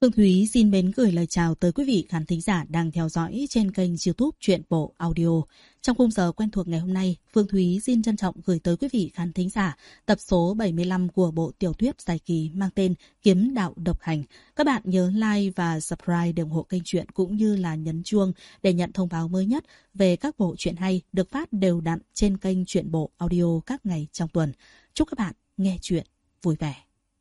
Phương Thúy xin mến gửi lời chào tới quý vị khán thính giả đang theo dõi trên kênh YouTube Truyện Bộ Audio. Trong khung giờ quen thuộc ngày hôm nay, Phương Thúy xin trân trọng gửi tới quý vị khán thính giả tập số 75 của bộ tiểu thuyết dài kỳ mang tên Kiếm Đạo Độc Hành. Các bạn nhớ like và subscribe để ủng hộ kênh truyện cũng như là nhấn chuông để nhận thông báo mới nhất về các bộ truyện hay được phát đều đặn trên kênh Truyện Bộ Audio các ngày trong tuần. Chúc các bạn nghe truyện vui vẻ.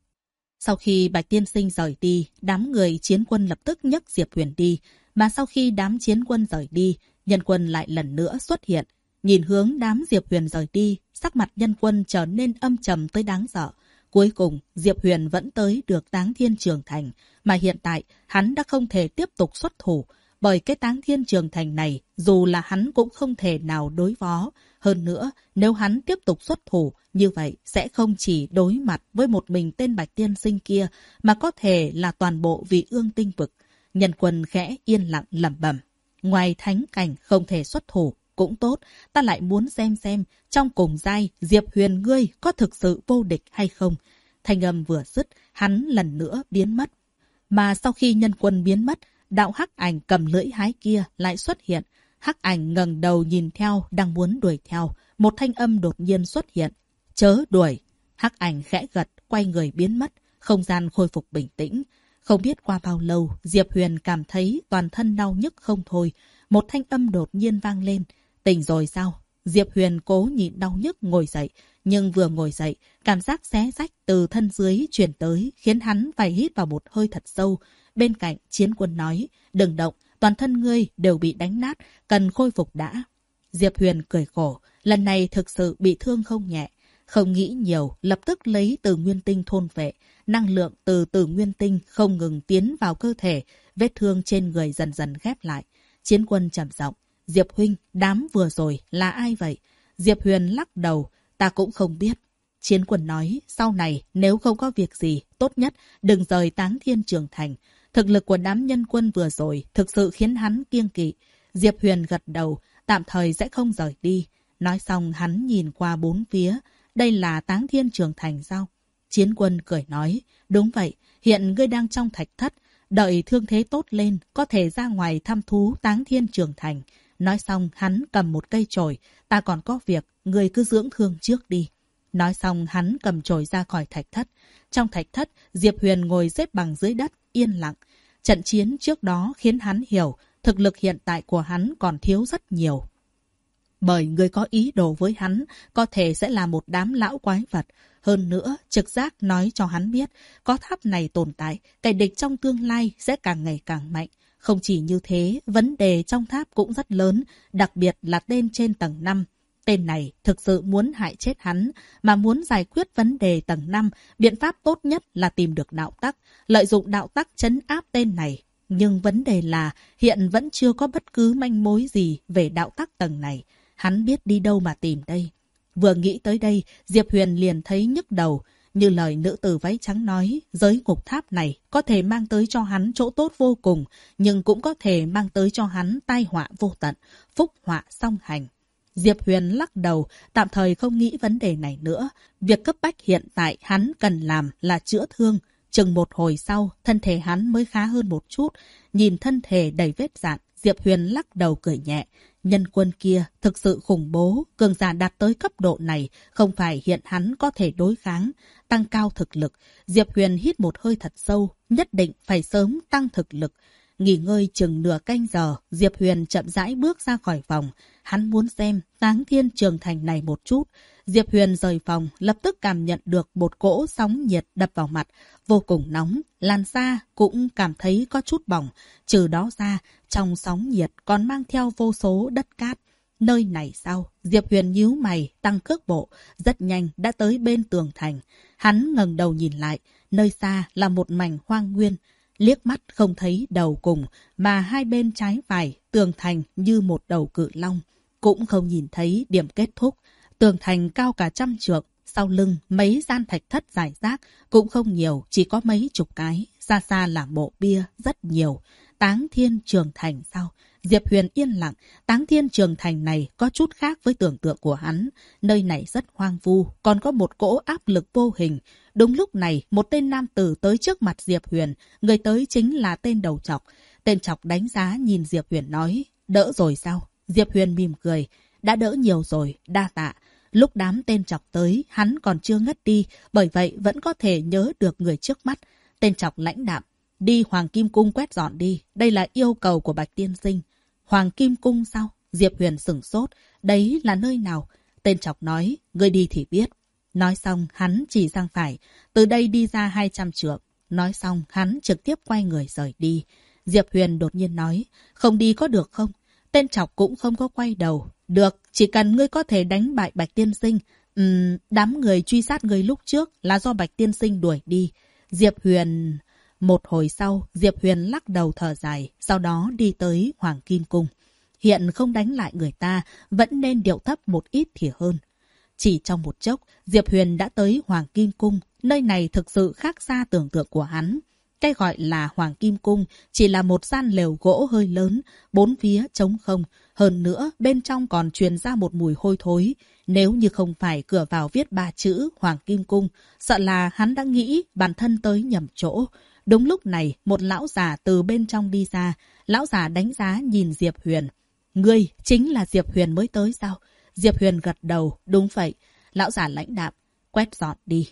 Sau khi Bạch Tiên Sinh rời đi, đám người Chiến Quân lập tức nhấc Diệp Huyền đi. Mà sau khi đám Chiến Quân rời đi, Nhân Quân lại lần nữa xuất hiện. Nhìn hướng đám Diệp Huyền rời đi, sắc mặt Nhân Quân trở nên âm trầm tới đáng sợ. Cuối cùng, Diệp Huyền vẫn tới được Táng Thiên Trường Thành. Mà hiện tại, hắn đã không thể tiếp tục xuất thủ. Bởi cái Táng Thiên Trường Thành này, dù là hắn cũng không thể nào đối phó. Hơn nữa, nếu hắn tiếp tục xuất thủ, như vậy sẽ không chỉ đối mặt với một mình tên Bạch Tiên Sinh kia, mà có thể là toàn bộ Vị Ương Tinh Vực. Nhân Quân khẽ yên lặng lẩm bẩm. Ngoài thánh cảnh không thể xuất thủ, cũng tốt, ta lại muốn xem trong cùng giai Diệp Huyền ngươi có thực sự vô địch hay không. Thanh âm vừa dứt, hắn lần nữa biến mất. Mà sau khi Nhân Quân biến mất, đạo hắc ảnh cầm lưỡi hái kia lại xuất hiện. Hắc ảnh ngẩng đầu nhìn theo, đang muốn đuổi theo. Một thanh âm đột nhiên xuất hiện. Chớ đuổi. Hắc ảnh khẽ gật, quay người biến mất. Không gian khôi phục bình tĩnh. Không biết qua bao lâu, Diệp Huyền cảm thấy toàn thân đau nhức không thôi. Một thanh âm đột nhiên vang lên. Tỉnh rồi sao? Diệp Huyền cố nhịn đau nhức ngồi dậy. Nhưng vừa ngồi dậy, cảm giác xé rách từ thân dưới truyền tới, khiến hắn phải hít vào một hơi thật sâu. Bên cạnh Chiến Quân nói, đừng động, toàn thân ngươi đều bị đánh nát, cần khôi phục đã. Diệp Huyền cười khổ, lần này thực sự bị thương không nhẹ. Không nghĩ nhiều, lập tức lấy từ nguyên tinh thôn vệ. Năng lượng từ nguyên tinh không ngừng tiến vào cơ thể, vết thương trên người dần dần khép lại. Chiến Quân trầm giọng, Diệp huynh, đám vừa rồi là ai vậy? Diệp Huyền lắc đầu, ta cũng không biết. Chiến Quân nói, sau này nếu không có việc gì, tốt nhất đừng rời Táng Thiên Trường Thành. Thực lực của đám Nhân Quân vừa rồi thực sự khiến hắn kiêng kỵ. Diệp Huyền gật đầu, tạm thời sẽ không rời đi. Nói xong hắn nhìn qua bốn phía. Đây là Táng Thiên Trường Thành sao? Chiến Quân cười nói, đúng vậy, hiện ngươi đang trong thạch thất. Đợi thương thế tốt lên, có thể ra ngoài thăm thú Táng Thiên Trường Thành. Nói xong hắn cầm một cây chổi, ta còn có việc, ngươi cứ dưỡng thương trước đi. Nói xong hắn cầm chổi ra khỏi thạch thất. Trong thạch thất, Diệp Huyền ngồi xếp bằng dưới đất, yên lặng. Trận chiến trước đó khiến hắn hiểu thực lực hiện tại của hắn còn thiếu rất nhiều. Bởi người có ý đồ với hắn có thể sẽ là một đám lão quái vật. Hơn nữa, trực giác nói cho hắn biết có tháp này tồn tại, kẻ địch trong tương lai sẽ càng ngày càng mạnh. Không chỉ như thế, vấn đề trong tháp cũng rất lớn, đặc biệt là tên trên tầng 5. Tên này thực sự muốn hại chết hắn, mà muốn giải quyết vấn đề tầng 5, biện pháp tốt nhất là tìm được đạo tắc, lợi dụng đạo tắc trấn áp tên này. Nhưng vấn đề là hiện vẫn chưa có bất cứ manh mối gì về đạo tắc tầng này. Hắn biết đi đâu mà tìm đây. Vừa nghĩ tới đây, Diệp Huyền liền thấy nhức đầu. Như lời nữ tử váy trắng nói, giới ngục tháp này có thể mang tới cho hắn chỗ tốt vô cùng, nhưng cũng có thể mang tới cho hắn tai họa vô tận, phúc họa song hành. Diệp Huyền lắc đầu, tạm thời không nghĩ vấn đề này nữa. Việc cấp bách hiện tại hắn cần làm là chữa thương. Chừng một hồi sau, thân thể hắn mới khá hơn một chút. Nhìn thân thể đầy vết rạn, Diệp Huyền lắc đầu cười nhẹ. Nhân Quân kia thực sự khủng bố, cường giả đạt tới cấp độ này, không phải hiện hắn có thể đối kháng. Tăng cao thực lực, Diệp Huyền hít một hơi thật sâu, nhất định phải sớm tăng thực lực. Nghỉ ngơi chừng nửa canh giờ, Diệp Huyền chậm rãi bước ra khỏi phòng. Hắn muốn xem Táng Thiên Trường Thành này một chút. Diệp Huyền rời phòng, lập tức cảm nhận được một cỗ sóng nhiệt đập vào mặt, vô cùng nóng. Làn da cũng cảm thấy có chút bỏng. Trừ đó ra, trong sóng nhiệt còn mang theo vô số đất cát. Nơi này sao? Diệp Huyền nhíu mày, tăng cước bộ, rất nhanh đã tới bên tường thành. Hắn ngẩng đầu nhìn lại, nơi xa là một mảnh hoang nguyên. Liếc mắt không thấy đầu cùng, mà hai bên trái phải, tường thành như một đầu cự long. Cũng không nhìn thấy điểm kết thúc. Tường thành cao cả 100 trượng, sau lưng mấy gian thạch thất rải rác, cũng không nhiều, chỉ có mấy chục cái. Xa xa là mộ bia, rất nhiều. Táng Thiên Trường Thành sao? Diệp Huyền yên lặng. Táng Thiên Trường Thành này có chút khác với tưởng tượng của hắn. Nơi này rất hoang vu, còn có một cỗ áp lực vô hình. Đúng lúc này, một tên nam tử tới trước mặt Diệp Huyền. Người tới chính là tên đầu trọc. Tên trọc đánh giá nhìn Diệp Huyền nói, đỡ rồi sao? Diệp Huyền mỉm cười, đã đỡ nhiều rồi, đa tạ. Lúc đám tên trọc tới, hắn còn chưa ngất đi, bởi vậy vẫn có thể nhớ được người trước mắt. Tên trọc lãnh đạm, đi Hoàng Kim Cung quét dọn đi, đây là yêu cầu của Bạch Tiên Sinh. Hoàng Kim Cung sao? Diệp Huyền sửng sốt, đấy là nơi nào? Tên trọc nói, ngươi đi thì biết. Nói xong, hắn chỉ sang phải, từ đây đi ra 200 trượng. Nói xong, hắn trực tiếp quay người rời đi. Diệp Huyền đột nhiên nói, không đi có được không? Tên trọc cũng không có quay đầu. Được, chỉ cần ngươi có thể đánh bại Bạch Tiên Sinh. Đám người truy sát ngươi lúc trước là do Bạch Tiên Sinh đuổi đi. Diệp Huyền... Một hồi sau, Diệp Huyền lắc đầu thở dài, sau đó đi tới Hoàng Kim Cung. Hiện không đánh lại người ta, vẫn nên điệu thấp một ít thì hơn. Chỉ trong một chốc, Diệp Huyền đã tới Hoàng Kim Cung. Nơi này thực sự khác xa tưởng tượng của hắn. Cái gọi là Hoàng Kim Cung chỉ là một gian lều gỗ hơi lớn, bốn phía trống không. Hơn nữa, bên trong còn truyền ra một mùi hôi thối. Nếu như không phải cửa vào viết 3 chữ Hoàng Kim Cung, sợ là hắn đã nghĩ bản thân tới nhầm chỗ. Đúng lúc này, một lão già từ bên trong đi ra. Lão già đánh giá nhìn Diệp Huyền. Ngươi chính là Diệp Huyền mới tới sao? Diệp Huyền gật đầu, đúng vậy. Lão già lãnh đạm, quét dọn đi.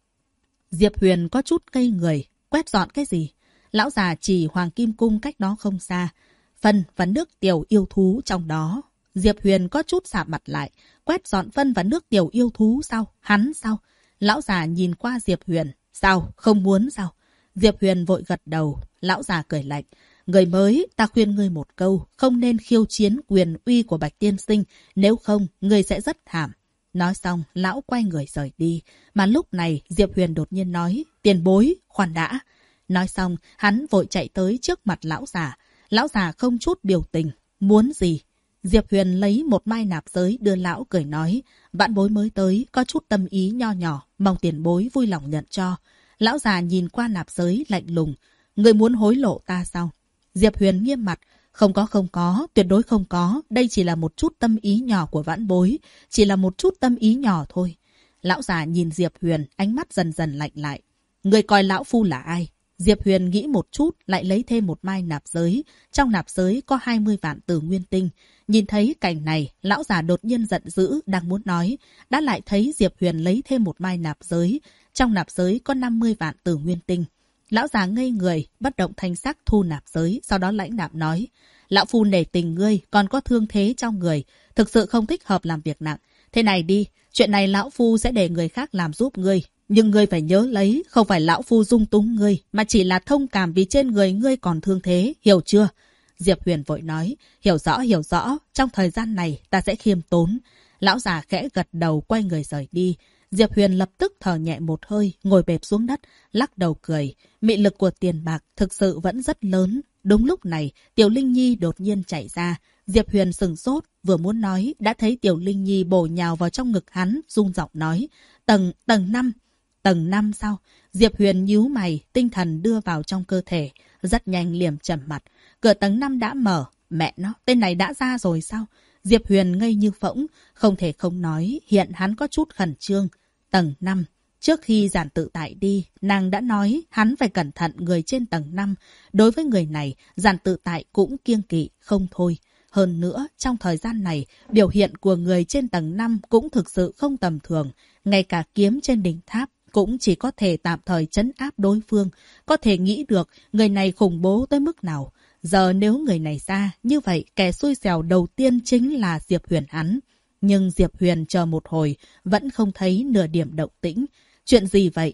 Diệp Huyền có chút ngây người. Quét dọn cái gì? Lão già chỉ Hoàng Kim Cung cách đó không xa. Phân và nước tiểu yêu thú trong đó. Diệp Huyền có chút sạm mặt lại. Quét dọn phân và nước tiểu yêu thú sao? Hắn sao? Lão già nhìn qua Diệp Huyền. Sao? Không muốn sao? Diệp Huyền vội gật đầu. Lão già cười lạnh. Người mới, ta khuyên ngươi một câu. Không nên khiêu chiến quyền uy của Bạch Tiên Sinh. Nếu không, ngươi sẽ rất thảm. Nói xong, lão quay người rời đi. Mà lúc này, Diệp Huyền đột nhiên nói, tiền bối, khoan đã. Nói xong, hắn vội chạy tới trước mặt lão già. Lão già không chút biểu tình. Muốn gì? Diệp Huyền lấy một mai nạp giới đưa lão cười nói, vãn bối mới tới, có chút tâm ý nho nhỏ, mong tiền bối vui lòng nhận cho. Lão già nhìn qua nạp giới lạnh lùng. Người muốn hối lộ ta sao? Diệp Huyền nghiêm mặt. Không có, tuyệt đối không có. Đây chỉ là một chút tâm ý nhỏ của vãn bối. Chỉ là một chút tâm ý nhỏ thôi. Lão già nhìn Diệp Huyền, ánh mắt dần dần lạnh lại. Người coi lão phu là ai? Diệp Huyền nghĩ một chút, lại lấy thêm một mai nạp giới. Trong nạp giới có 20 vạn tử nguyên tinh. Nhìn thấy cảnh này, lão già đột nhiên giận dữ, đang muốn nói. Đã lại thấy Diệp Huyền lấy thêm một mai nạp giới. Trong nạp giới có 50 vạn tử nguyên tinh. Lão già ngây người, bất động thanh sắc thu nạp giới, sau đó lãnh đạm nói. Lão phu nể tình ngươi, còn có thương thế trong người. Thực sự không thích hợp làm việc nặng. Thế này đi, chuyện này lão phu sẽ để người khác làm giúp ngươi. Nhưng ngươi phải nhớ lấy, không phải lão phu dung túng ngươi, mà chỉ là thông cảm vì trên người ngươi còn thương thế, hiểu chưa? Diệp Huyền vội nói, hiểu rõ, trong thời gian này ta sẽ khiêm tốn. Lão già khẽ gật đầu quay người rời đi. Diệp Huyền lập tức thở nhẹ một hơi, ngồi bẹp xuống đất, lắc đầu cười. Mị lực của tiền bạc thực sự vẫn rất lớn. Đúng lúc này, Tiểu Linh Nhi đột nhiên chạy ra. Diệp Huyền sừng sốt, vừa muốn nói, đã thấy Tiểu Linh Nhi bổ nhào vào trong ngực hắn, run giọng nói. Tầng 5. Tầng 5 sao? Diệp Huyền nhíu mày, tinh thần đưa vào trong cơ thể. Rất nhanh liềm trầm mặt. Cửa tầng 5 đã mở. Mẹ nó, tên này đã ra rồi sao? Diệp Huyền ngây như phỗng, không thể không nói, hiện hắn có chút khẩn trương. Tầng 5. Trước khi Giản Tự Tại đi, nàng đã nói hắn phải cẩn thận người trên tầng 5. Đối với người này, Giản Tự Tại cũng kiêng kỵ, không thôi. Hơn nữa, trong thời gian này, biểu hiện của người trên tầng 5 cũng thực sự không tầm thường. Ngay cả kiếm trên đỉnh tháp cũng chỉ có thể tạm thời trấn áp đối phương. Có thể nghĩ được người này khủng bố tới mức nào. Giờ nếu người này ra, như vậy kẻ xui xẻo đầu tiên chính là Diệp Huyền hắn. Nhưng Diệp Huyền chờ một hồi, vẫn không thấy nửa điểm động tĩnh. Chuyện gì vậy?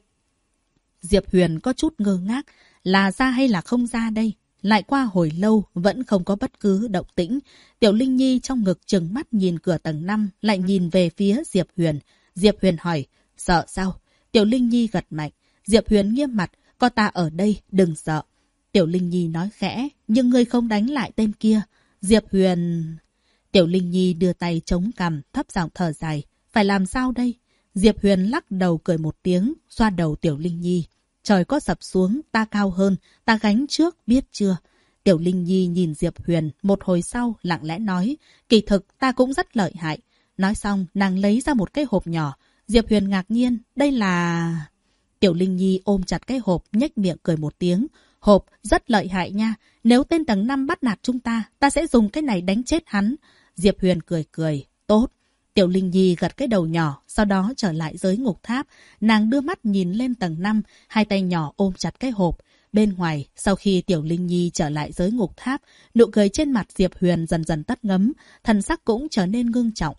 Diệp Huyền có chút ngơ ngác, là ra hay là không ra đây? Lại qua hồi lâu, vẫn không có bất cứ động tĩnh. Tiểu Linh Nhi trong ngực trừng mắt nhìn cửa tầng 5, lại nhìn về phía Diệp Huyền. Diệp Huyền hỏi, sợ sao? Tiểu Linh Nhi gật mạnh. Diệp Huyền nghiêm mặt, có ta ở đây, đừng sợ. Tiểu Linh Nhi nói khẽ, nhưng ngươi không đánh lại tên kia. Diệp Huyền... Tiểu Linh Nhi đưa tay chống cằm, thấp giọng thở dài. Phải làm sao đây? Diệp Huyền lắc đầu cười một tiếng, xoa đầu Tiểu Linh Nhi. Trời có sập xuống, ta cao hơn, ta gánh trước, biết chưa? Tiểu Linh Nhi nhìn Diệp Huyền một hồi sau lặng lẽ nói, kỳ thực ta cũng rất lợi hại. Nói xong, nàng lấy ra một cái hộp nhỏ. Diệp Huyền ngạc nhiên, đây là... Tiểu Linh Nhi ôm chặt cái hộp, nhếch miệng cười một tiếng. Hộp rất lợi hại nha. Nếu tên tầng 5 bắt nạt chúng ta sẽ dùng cái này đánh chết hắn. Diệp Huyền cười cười, tốt. Tiểu Linh Nhi gật cái đầu nhỏ, sau đó trở lại giới ngục tháp. Nàng đưa mắt nhìn lên tầng 5, hai tay nhỏ ôm chặt cái hộp. Bên ngoài, sau khi Tiểu Linh Nhi trở lại giới ngục tháp, nụ cười trên mặt Diệp Huyền dần dần tắt ngấm, thần sắc cũng trở nên ngưng trọng.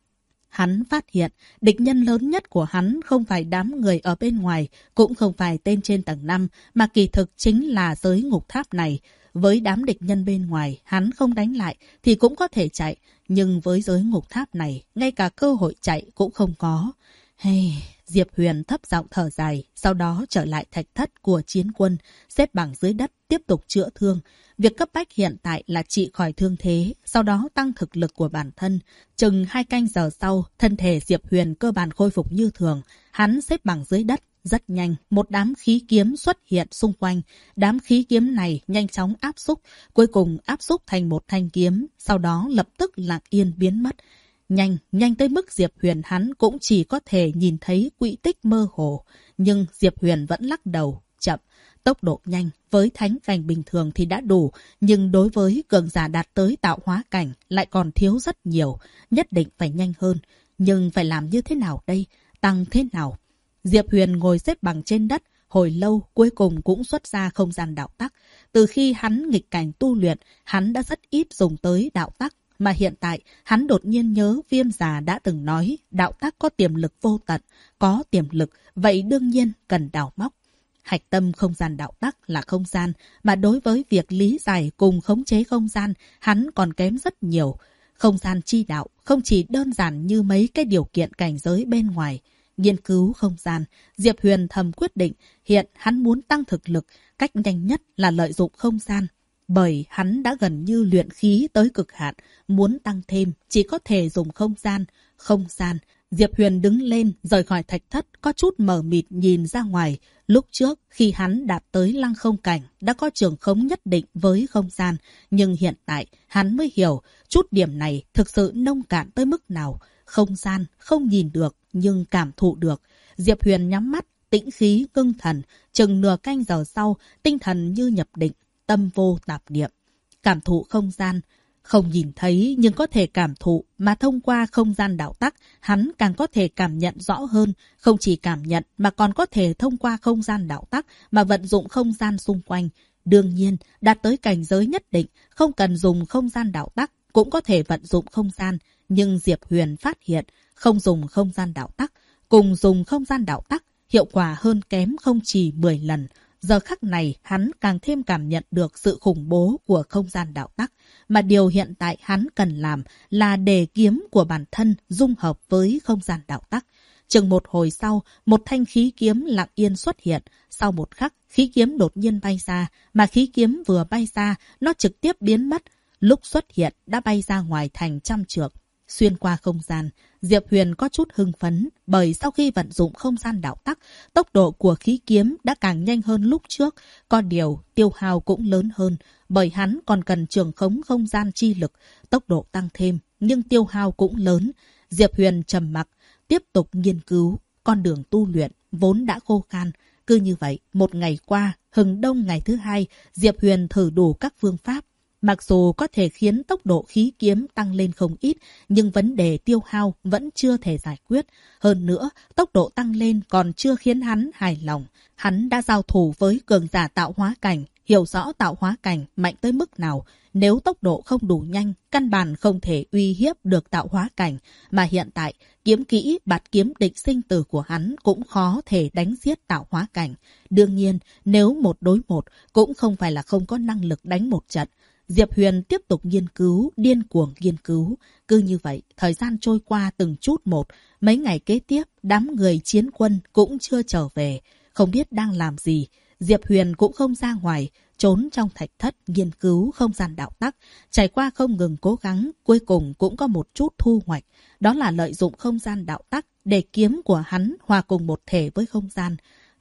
Hắn phát hiện, địch nhân lớn nhất của hắn không phải đám người ở bên ngoài, cũng không phải tên trên tầng 5, mà kỳ thực chính là giới ngục tháp này. Với đám địch nhân bên ngoài, hắn không đánh lại thì cũng có thể chạy, nhưng với giới ngục tháp này, ngay cả cơ hội chạy cũng không có. Hey, Diệp Huyền thấp giọng thở dài, sau đó trở lại thạch thất của chiến quân, xếp bằng dưới đất, tiếp tục chữa thương. Việc cấp bách hiện tại là trị khỏi thương thế, sau đó tăng thực lực của bản thân. Chừng 2 canh giờ sau, thân thể Diệp Huyền cơ bản khôi phục như thường. Hắn xếp bằng dưới đất. Rất nhanh, một đám khí kiếm xuất hiện xung quanh. Đám khí kiếm này nhanh chóng áp xúc, cuối cùng áp xúc thành một thanh kiếm, sau đó lập tức lặng yên biến mất. Nhanh tới mức Diệp Huyền hắn cũng chỉ có thể nhìn thấy quỹ tích mơ hồ. Nhưng Diệp Huyền vẫn lắc đầu, chậm. Tốc độ nhanh với thánh cảnh bình thường thì đã đủ, nhưng đối với cường giả đạt tới tạo hóa cảnh lại còn thiếu rất nhiều, nhất định phải nhanh hơn. Nhưng phải làm như thế nào đây? Tăng thế nào? Diệp Huyền ngồi xếp bằng trên đất, hồi lâu cuối cùng cũng xuất ra không gian đạo tắc. Từ khi hắn nghịch cảnh tu luyện, hắn đã rất ít dùng tới đạo tắc. Mà hiện tại, hắn đột nhiên nhớ Viêm Già đã từng nói đạo tắc có tiềm lực vô tận. Có tiềm lực, vậy đương nhiên cần đào móc. Hạch tâm không gian đạo tắc là không gian, mà đối với việc lý giải cùng khống chế không gian, hắn còn kém rất nhiều. Không gian chi đạo không chỉ đơn giản như mấy cái điều kiện cảnh giới bên ngoài. Nghiên cứu không gian, Diệp Huyền thầm quyết định hiện hắn muốn tăng thực lực, cách nhanh nhất là lợi dụng không gian. Bởi hắn đã gần như luyện khí tới cực hạn, muốn tăng thêm chỉ có thể dùng không gian. Không gian, Diệp Huyền đứng lên rời khỏi thạch thất, có chút mờ mịt nhìn ra ngoài. Lúc trước khi hắn đạt tới lăng không cảnh đã có trường khống nhất định với không gian, nhưng hiện tại hắn mới hiểu chút điểm này thực sự nông cạn tới mức nào. Không gian không nhìn được nhưng cảm thụ được. Diệp Huyền nhắm mắt, tĩnh khí ngưng thần, chừng nửa canh giờ sau, tinh thần như nhập định, tâm vô tạp niệm. Cảm thụ không gian, không nhìn thấy nhưng có thể cảm thụ, mà thông qua không gian đạo tắc, hắn càng có thể cảm nhận rõ hơn. Không chỉ cảm nhận mà còn có thể thông qua không gian đạo tắc mà vận dụng không gian xung quanh. Đương nhiên, đạt tới cảnh giới nhất định, không cần dùng không gian đạo tắc, cũng có thể vận dụng không gian. Nhưng Diệp Huyền phát hiện, không dùng không gian đạo tắc, cùng dùng không gian đạo tắc, hiệu quả hơn kém không chỉ 10 lần. Giờ khắc này, hắn càng thêm cảm nhận được sự khủng bố của không gian đạo tắc. Mà điều hiện tại hắn cần làm là để kiếm của bản thân dung hợp với không gian đạo tắc. Chừng một hồi sau, một thanh khí kiếm lặng yên xuất hiện. Sau một khắc, khí kiếm đột nhiên bay ra, mà khí kiếm vừa bay ra, nó trực tiếp biến mất. Lúc xuất hiện, đã bay ra ngoài thành trăm trượng. Xuyên qua không gian, Diệp Huyền có chút hưng phấn, bởi sau khi vận dụng không gian đạo tắc, tốc độ của khí kiếm đã càng nhanh hơn lúc trước. Có điều, tiêu hao cũng lớn hơn, bởi hắn còn cần trường khống không gian chi lực, tốc độ tăng thêm, nhưng tiêu hao cũng lớn. Diệp Huyền trầm mặc, tiếp tục nghiên cứu, con đường tu luyện vốn đã khô khan. Cứ như vậy, một ngày qua, hừng đông ngày thứ hai, Diệp Huyền thử đủ các phương pháp. Mặc dù có thể khiến tốc độ khí kiếm tăng lên không ít, nhưng vấn đề tiêu hao vẫn chưa thể giải quyết. Hơn nữa, tốc độ tăng lên còn chưa khiến hắn hài lòng. Hắn đã giao thủ với cường giả tạo hóa cảnh, hiểu rõ tạo hóa cảnh mạnh tới mức nào. Nếu tốc độ không đủ nhanh, căn bản không thể uy hiếp được tạo hóa cảnh. Mà hiện tại, kiếm kỹ bạt kiếm địch sinh tử của hắn cũng khó thể đánh giết tạo hóa cảnh. Đương nhiên, nếu 1 đối 1, cũng không phải là không có năng lực đánh một trận. Diệp Huyền tiếp tục nghiên cứu, điên cuồng nghiên cứu. Cứ như vậy, thời gian trôi qua từng chút một. Mấy ngày kế tiếp, đám người chiến quân cũng chưa trở về. Không biết đang làm gì. Diệp Huyền cũng không ra ngoài, trốn trong thạch thất nghiên cứu không gian đạo tắc. Trải qua không ngừng cố gắng, cuối cùng cũng có một chút thu hoạch. Đó là lợi dụng không gian đạo tắc để kiếm của hắn hòa cùng một thể với không gian.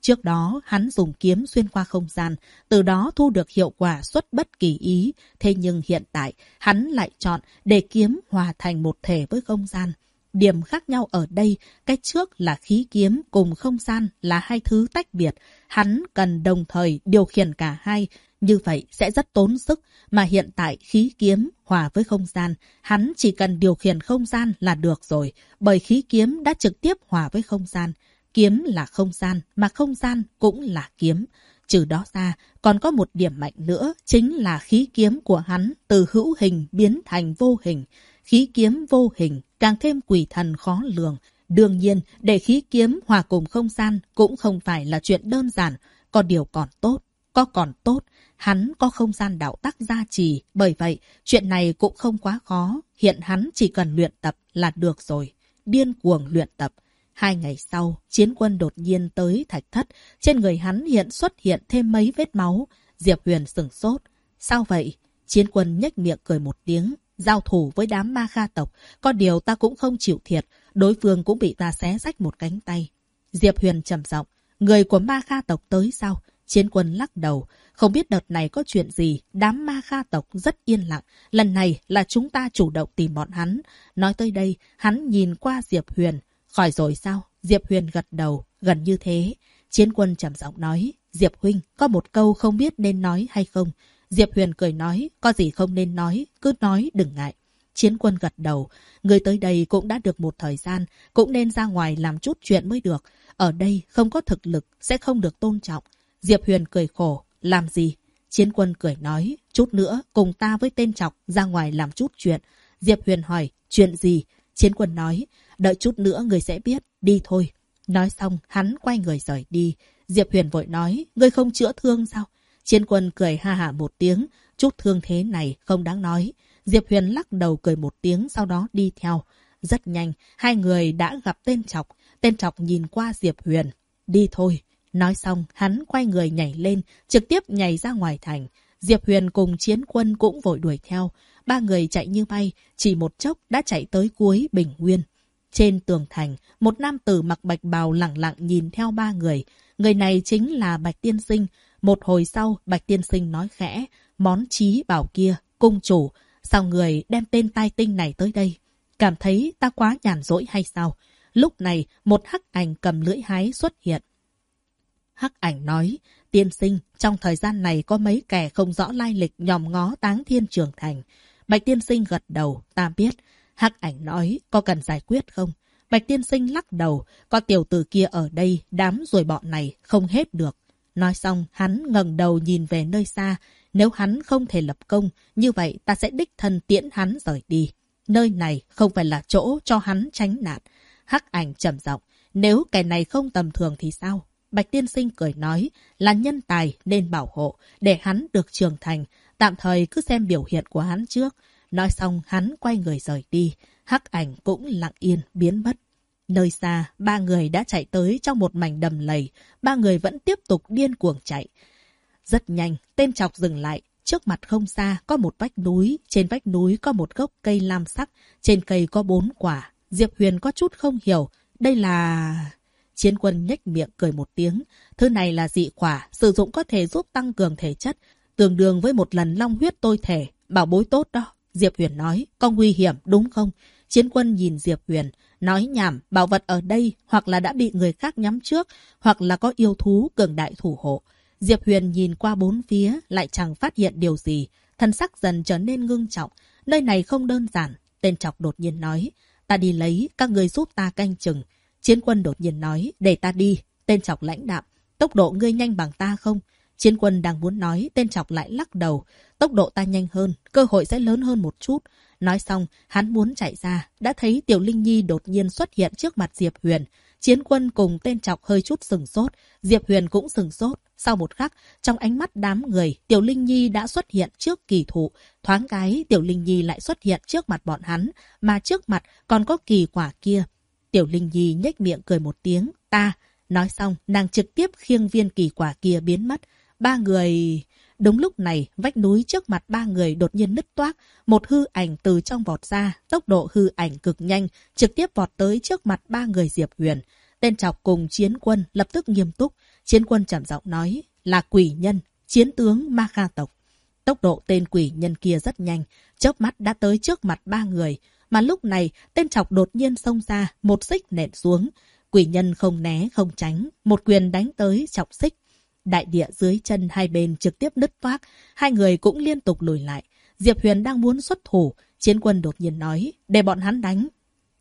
Trước đó, hắn dùng kiếm xuyên qua không gian, từ đó thu được hiệu quả xuất bất kỳ ý. Thế nhưng hiện tại, hắn lại chọn để kiếm hòa thành một thể với không gian. Điểm khác nhau ở đây, cái trước là khí kiếm cùng không gian là hai thứ tách biệt. Hắn cần đồng thời điều khiển cả hai, như vậy sẽ rất tốn sức. Mà hiện tại khí kiếm hòa với không gian, hắn chỉ cần điều khiển không gian là được rồi, bởi khí kiếm đã trực tiếp hòa với không gian. Kiếm là không gian, mà không gian cũng là kiếm. Trừ đó ra, còn có một điểm mạnh nữa, chính là khí kiếm của hắn từ hữu hình biến thành vô hình. Khí kiếm vô hình càng thêm quỷ thần khó lường. Đương nhiên, để khí kiếm hòa cùng không gian cũng không phải là chuyện đơn giản. Có điều còn tốt, hắn có không gian đạo tắc gia trì. Bởi vậy, chuyện này cũng không quá khó. Hiện hắn chỉ cần luyện tập là được rồi. Điên cuồng luyện tập. 2 ngày sau, Chiến Quân đột nhiên tới thạch thất. Trên người hắn xuất hiện thêm mấy vết máu. Diệp Huyền sửng sốt. Sao vậy? Chiến Quân nhếch miệng cười một tiếng. Giao thủ với đám ma kha tộc, có điều ta cũng không chịu thiệt, đối phương cũng bị ta xé rách một cánh tay. Diệp Huyền trầm giọng, người của ma kha tộc tới sao? Chiến Quân lắc đầu, không biết đợt này có chuyện gì, đám ma kha tộc rất yên lặng, lần này là chúng ta chủ động tìm bọn hắn. Nói tới đây, hắn nhìn qua Diệp Huyền, khỏi rồi sao? Diệp Huyền gật đầu, gần như thế. Chiến Quân trầm giọng nói, Diệp huynh, có một câu không biết nên nói hay không? Diệp Huyền cười nói, có gì không nên nói, cứ nói đừng ngại. Chiến Quân gật đầu, người tới đây cũng đã được một thời gian, cũng nên ra ngoài làm chút chuyện mới được. Ở đây không có thực lực, sẽ không được tôn trọng. Diệp Huyền cười khổ, làm gì? Chiến Quân cười nói, chút nữa cùng ta với tên Trọc ra ngoài làm chút chuyện. Diệp Huyền hỏi, chuyện gì? Chiến Quân nói, đợi chút nữa người sẽ biết, đi thôi. Nói xong, hắn quay người rời đi. Diệp Huyền vội nói, ngươi không chữa thương sao? Chiến Quân cười ha hả một tiếng, chút thương thế này không đáng nói. Diệp Huyền lắc đầu cười một tiếng, sau đó đi theo. Rất nhanh, hai người đã gặp tên Trọc. Tên Trọc nhìn qua Diệp Huyền. Đi thôi. Nói xong, hắn quay người nhảy lên, trực tiếp nhảy ra ngoài thành. Diệp Huyền cùng Chiến Quân cũng vội đuổi theo. Ba người chạy như bay, chỉ một chốc đã chạy tới cuối Bình Nguyên. Trên tường thành, một nam tử mặc bạch bào lẳng lặng nhìn theo ba người. Người này chính là Bạch Tiên Sinh. Một hồi sau, Bạch Tiên Sinh nói khẽ, món chí bảo kia, cung chủ, sao người đem tên tai tinh này tới đây? Cảm thấy ta quá nhàn rỗi hay sao? Lúc này, một hắc ảnh cầm lưỡi hái xuất hiện. Hắc ảnh nói, tiên sinh, trong thời gian này có mấy kẻ không rõ lai lịch nhòm ngó Táng Thiên Trường Thành. Bạch Tiên Sinh gật đầu, ta biết. Hắc ảnh nói, có cần giải quyết không? Bạch Tiên Sinh lắc đầu, có tiểu tử kia ở đây, đám ruồi bọn này không hết được. Nói xong, hắn ngẩng đầu nhìn về nơi xa. Nếu hắn không thể lập công, như vậy ta sẽ đích thân tiễn hắn rời đi. Nơi này không phải là chỗ cho hắn tránh nạn. Hắc ảnh trầm giọng, nếu kẻ này không tầm thường thì sao? Bạch Tiên Sinh cười nói, là nhân tài nên bảo hộ, để hắn được trưởng thành. Tạm thời cứ xem biểu hiện của hắn trước. Nói xong, hắn quay người rời đi. Hắc ảnh cũng lặng yên biến mất. Nơi xa, ba người đã chạy tới trong một mảnh đầm lầy. Ba người vẫn tiếp tục điên cuồng chạy. Rất nhanh, tên Trọc dừng lại. Trước mặt không xa có một vách núi. Trên vách núi có một gốc cây lam sắc. Trên cây có 4 quả. Diệp Huyền có chút không hiểu. Đây là... Chiến Quân nhếch miệng cười một tiếng. Thứ này là dị quả, sử dụng có thể giúp tăng cường thể chất. Tương đương với một lần long huyết tôi thể. Bảo bối tốt đó. Diệp Huyền nói, có nguy hiểm đúng không? Chiến Quân nhìn Diệp Huyền. Nói nhảm, bảo vật ở đây hoặc là đã bị người khác nhắm trước, hoặc là có yêu thú cường đại thủ hộ. Diệp Huyền nhìn qua bốn phía, lại chẳng phát hiện điều gì. Thân sắc dần trở nên ngưng trọng. Nơi này không đơn giản. Tên Trọc đột nhiên nói, ta đi lấy, các người giúp ta canh chừng. Chiến Quân đột nhiên nói, để ta đi. Tên Trọc lãnh đạm, tốc độ ngươi nhanh bằng ta không? Chiến Quân đang muốn nói, tên Trọc lại lắc đầu. Tốc độ ta nhanh hơn, cơ hội sẽ lớn hơn một chút. Nói xong, hắn muốn chạy ra, đã thấy Tiểu Linh Nhi đột nhiên xuất hiện trước mặt Diệp Huyền. Chiến Quân cùng tên Trọc hơi chút sừng sốt, Diệp Huyền cũng sừng sốt. Sau một khắc, trong ánh mắt đám người, Tiểu Linh Nhi đã xuất hiện trước kỳ thụ. Thoáng cái, Tiểu Linh Nhi lại xuất hiện trước mặt bọn hắn, mà trước mặt còn có kỳ quả kia. Tiểu Linh Nhi nhếch miệng cười một tiếng, ta. Nói xong, nàng trực tiếp khiêng viên kỳ quả kia biến mất. Ba người... Đúng lúc này, vách núi trước mặt ba người đột nhiên nứt toác, một hư ảnh từ trong vọt ra, tốc độ hư ảnh cực nhanh, trực tiếp vọt tới trước mặt ba người Diệp Huyền. Tên Trọc cùng Chiến Quân lập tức nghiêm túc. Chiến Quân trầm giọng nói, là quỷ nhân, chiến tướng Ma Kha tộc. Tốc độ tên quỷ nhân kia rất nhanh, chớp mắt đã tới trước mặt ba người. Mà lúc này, tên Trọc đột nhiên xông ra, một xích nện xuống. Quỷ nhân không né không tránh, một quyền đánh tới Trọc xích. Đại địa dưới chân hai bên trực tiếp nứt toác, hai người cũng liên tục lùi lại. Diệp Huyền đang muốn xuất thủ, Chiến Quân đột nhiên nói, để bọn hắn đánh.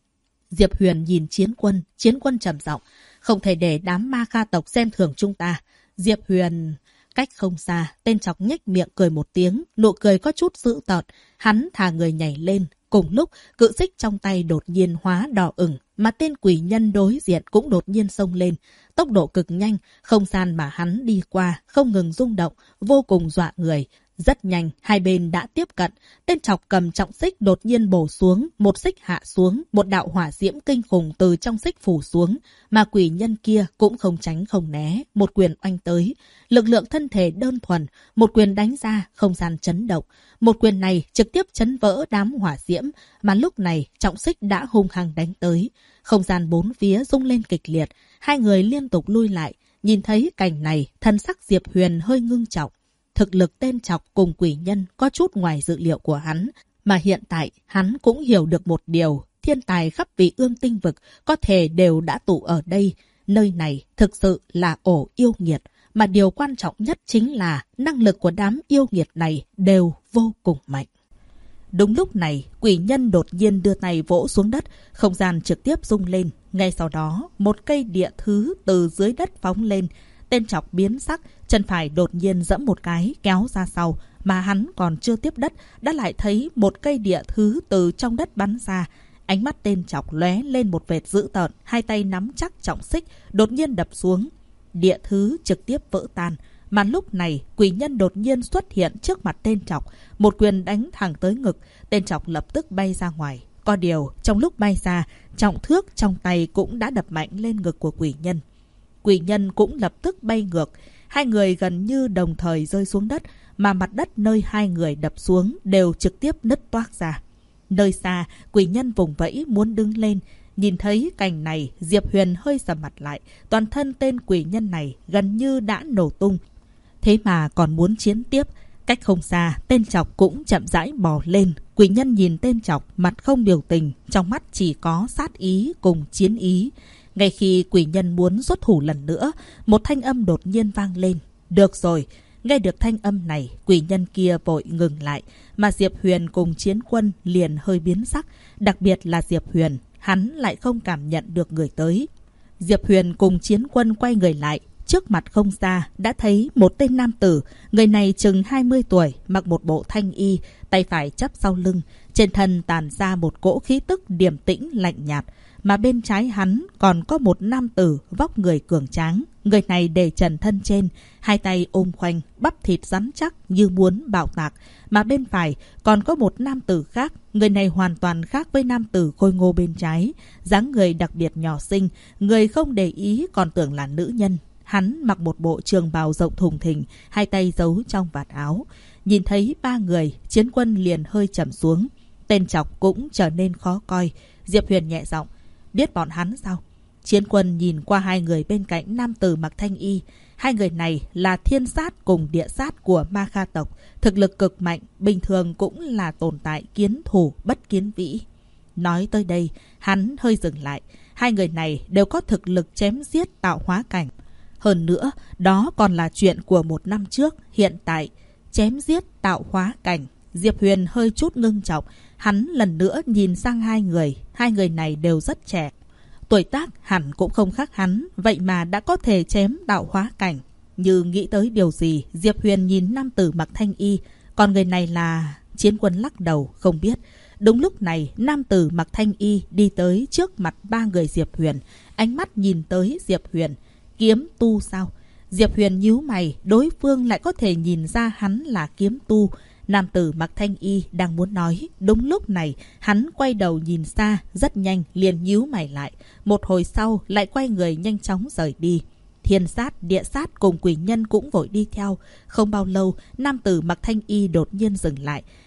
Diệp Huyền nhìn Chiến Quân trầm giọng, không thể để đám Ma Kha tộc xem thường chúng ta. Diệp Huyền... Cách không xa, tên Trọc nhếch miệng cười một tiếng, nụ cười có chút dữ tợn. Hắn thả người nhảy lên. Cùng lúc, cự xích trong tay đột nhiên hóa đỏ ửng, mà tên quỷ nhân đối diện cũng đột nhiên xông lên. Tốc độ cực nhanh, không gian mà hắn đi qua, không ngừng rung động, vô cùng dọa người. Rất nhanh, hai bên đã tiếp cận. Tên Trọc cầm trọng xích đột nhiên bổ xuống, một xích hạ xuống, một đạo hỏa diễm kinh khủng từ trong xích phủ xuống. Mà quỷ nhân kia cũng không tránh không né, một quyền oanh tới. Lực lượng thân thể đơn thuần, một quyền đánh ra, không gian chấn động. Một quyền này trực tiếp chấn vỡ đám hỏa diễm, mà lúc này trọng xích đã hung hăng đánh tới. Không gian bốn phía rung lên kịch liệt, hai người liên tục lui lại. Nhìn thấy cảnh này, thân sắc Diệp Huyền hơi ngưng trọng. Thực lực tên Trọc cùng quỷ nhân có chút ngoài dự liệu của hắn, mà hiện tại hắn cũng hiểu được một điều, thiên tài khắp vị Ương Tinh vực có thể đều đã tụ ở đây. Nơi này thực sự là ổ yêu nghiệt, mà điều quan trọng nhất chính là năng lực của đám yêu nghiệt này đều vô cùng mạnh. Đúng lúc này, quỷ nhân đột nhiên đưa tay vỗ xuống đất, không gian trực tiếp rung lên. Ngay sau đó, một cây địa thứ từ dưới đất phóng lên. Tên Trọc biến sắc, chân phải đột nhiên giẫm một cái kéo ra sau, mà hắn còn chưa tiếp đất, đã lại thấy một cây địa thứ từ trong đất bắn ra. Ánh mắt tên Trọc lóe lên một vệt dữ tợn, hai tay nắm chắc trọng xích, đột nhiên đập xuống. Địa thứ trực tiếp vỡ tan, mà lúc này quỷ nhân đột nhiên xuất hiện trước mặt tên Trọc, một quyền đánh thẳng tới ngực. Tên Trọc lập tức bay ra ngoài. Có điều, trong lúc bay ra, trọng thước trong tay cũng đã đập mạnh lên ngực của quỷ nhân. Quỷ nhân cũng lập tức bay ngược. Hai người gần như đồng thời rơi xuống đất, mà mặt đất nơi hai người đập xuống đều trực tiếp nứt toác ra. Nơi xa, quỷ nhân vùng vẫy muốn đứng lên. Nhìn thấy cảnh này, Diệp Huyền hơi sầm mặt lại. Toàn thân tên quỷ nhân này gần như đã nổ tung. Thế mà còn muốn chiến tiếp. Cách không xa, tên Trọc cũng chậm rãi bò lên. Quỷ nhân nhìn tên Trọc, mặt không biểu tình, trong mắt chỉ có sát ý cùng chiến ý. Ngay khi quỷ nhân muốn xuất thủ lần nữa, một thanh âm đột nhiên vang lên. Được rồi, nghe được thanh âm này, quỷ nhân kia vội ngừng lại, mà Diệp Huyền cùng Chiến Quân liền hơi biến sắc. Đặc biệt là Diệp Huyền, hắn lại không cảm nhận được người tới. Diệp Huyền cùng Chiến Quân quay người lại, trước mặt không xa đã thấy một tên nam tử. Người này chừng 20 tuổi, mặc một bộ thanh y, tay phải chắp sau lưng, trên thân tàn ra một cỗ khí tức điềm tĩnh lạnh nhạt. Mà bên trái hắn còn có một nam tử vóc người cường tráng. Người này để trần thân trên, hai tay ôm khoanh, bắp thịt rắn chắc như muốn bạo tạc. Mà bên phải còn có một nam tử khác. Người này hoàn toàn khác với nam tử khôi ngô bên trái. Dáng người đặc biệt nhỏ xinh, người không để ý còn tưởng là nữ nhân. Hắn mặc một bộ trường bào rộng thùng thình, hai tay giấu trong vạt áo. Nhìn thấy ba người, Chiến Quân liền hơi trầm xuống. Tên Trọc cũng trở nên khó coi. Diệp Huyền nhẹ giọng, biết bọn hắn sao? Chiến Quân nhìn qua hai người bên cạnh nam tử mặc thanh y. Hai người này là thiên sát cùng địa sát của Ma Kha tộc. Thực lực cực mạnh, bình thường cũng là tồn tại kiến thủ bất kiến vĩ. Nói tới đây, hắn hơi dừng lại. Hai người này đều có thực lực chém giết tạo hóa cảnh. Hơn nữa, đó còn là chuyện của một năm trước. Hiện tại, chém giết tạo hóa cảnh. Diệp Huyền hơi chút ngưng trọng. Hắn lần nữa nhìn sang hai người. Hai người này đều rất trẻ. Tuổi tác hẳn cũng không khác hắn. Vậy mà đã có thể chém tạo hóa cảnh. Như nghĩ tới điều gì, Diệp Huyền nhìn nam tử mặc thanh y. Còn người này là... Chiến Quân lắc đầu, không biết. Đúng lúc này, nam tử mặc thanh y đi tới trước mặt ba người Diệp Huyền. Ánh mắt nhìn tới Diệp Huyền. Kiếm tu sao? Diệp Huyền nhíu mày, đối phương lại có thể nhìn ra hắn là kiếm tu. Nam tử mặc thanh y đang muốn nói. Đúng lúc này, hắn quay đầu nhìn xa, rất nhanh liền nhíu mày lại. Một hồi sau, lại quay người nhanh chóng rời đi. Thiên sát, địa sát cùng quỷ nhân cũng vội đi theo. Không bao lâu, nam tử mặc thanh y đột nhiên dừng lại.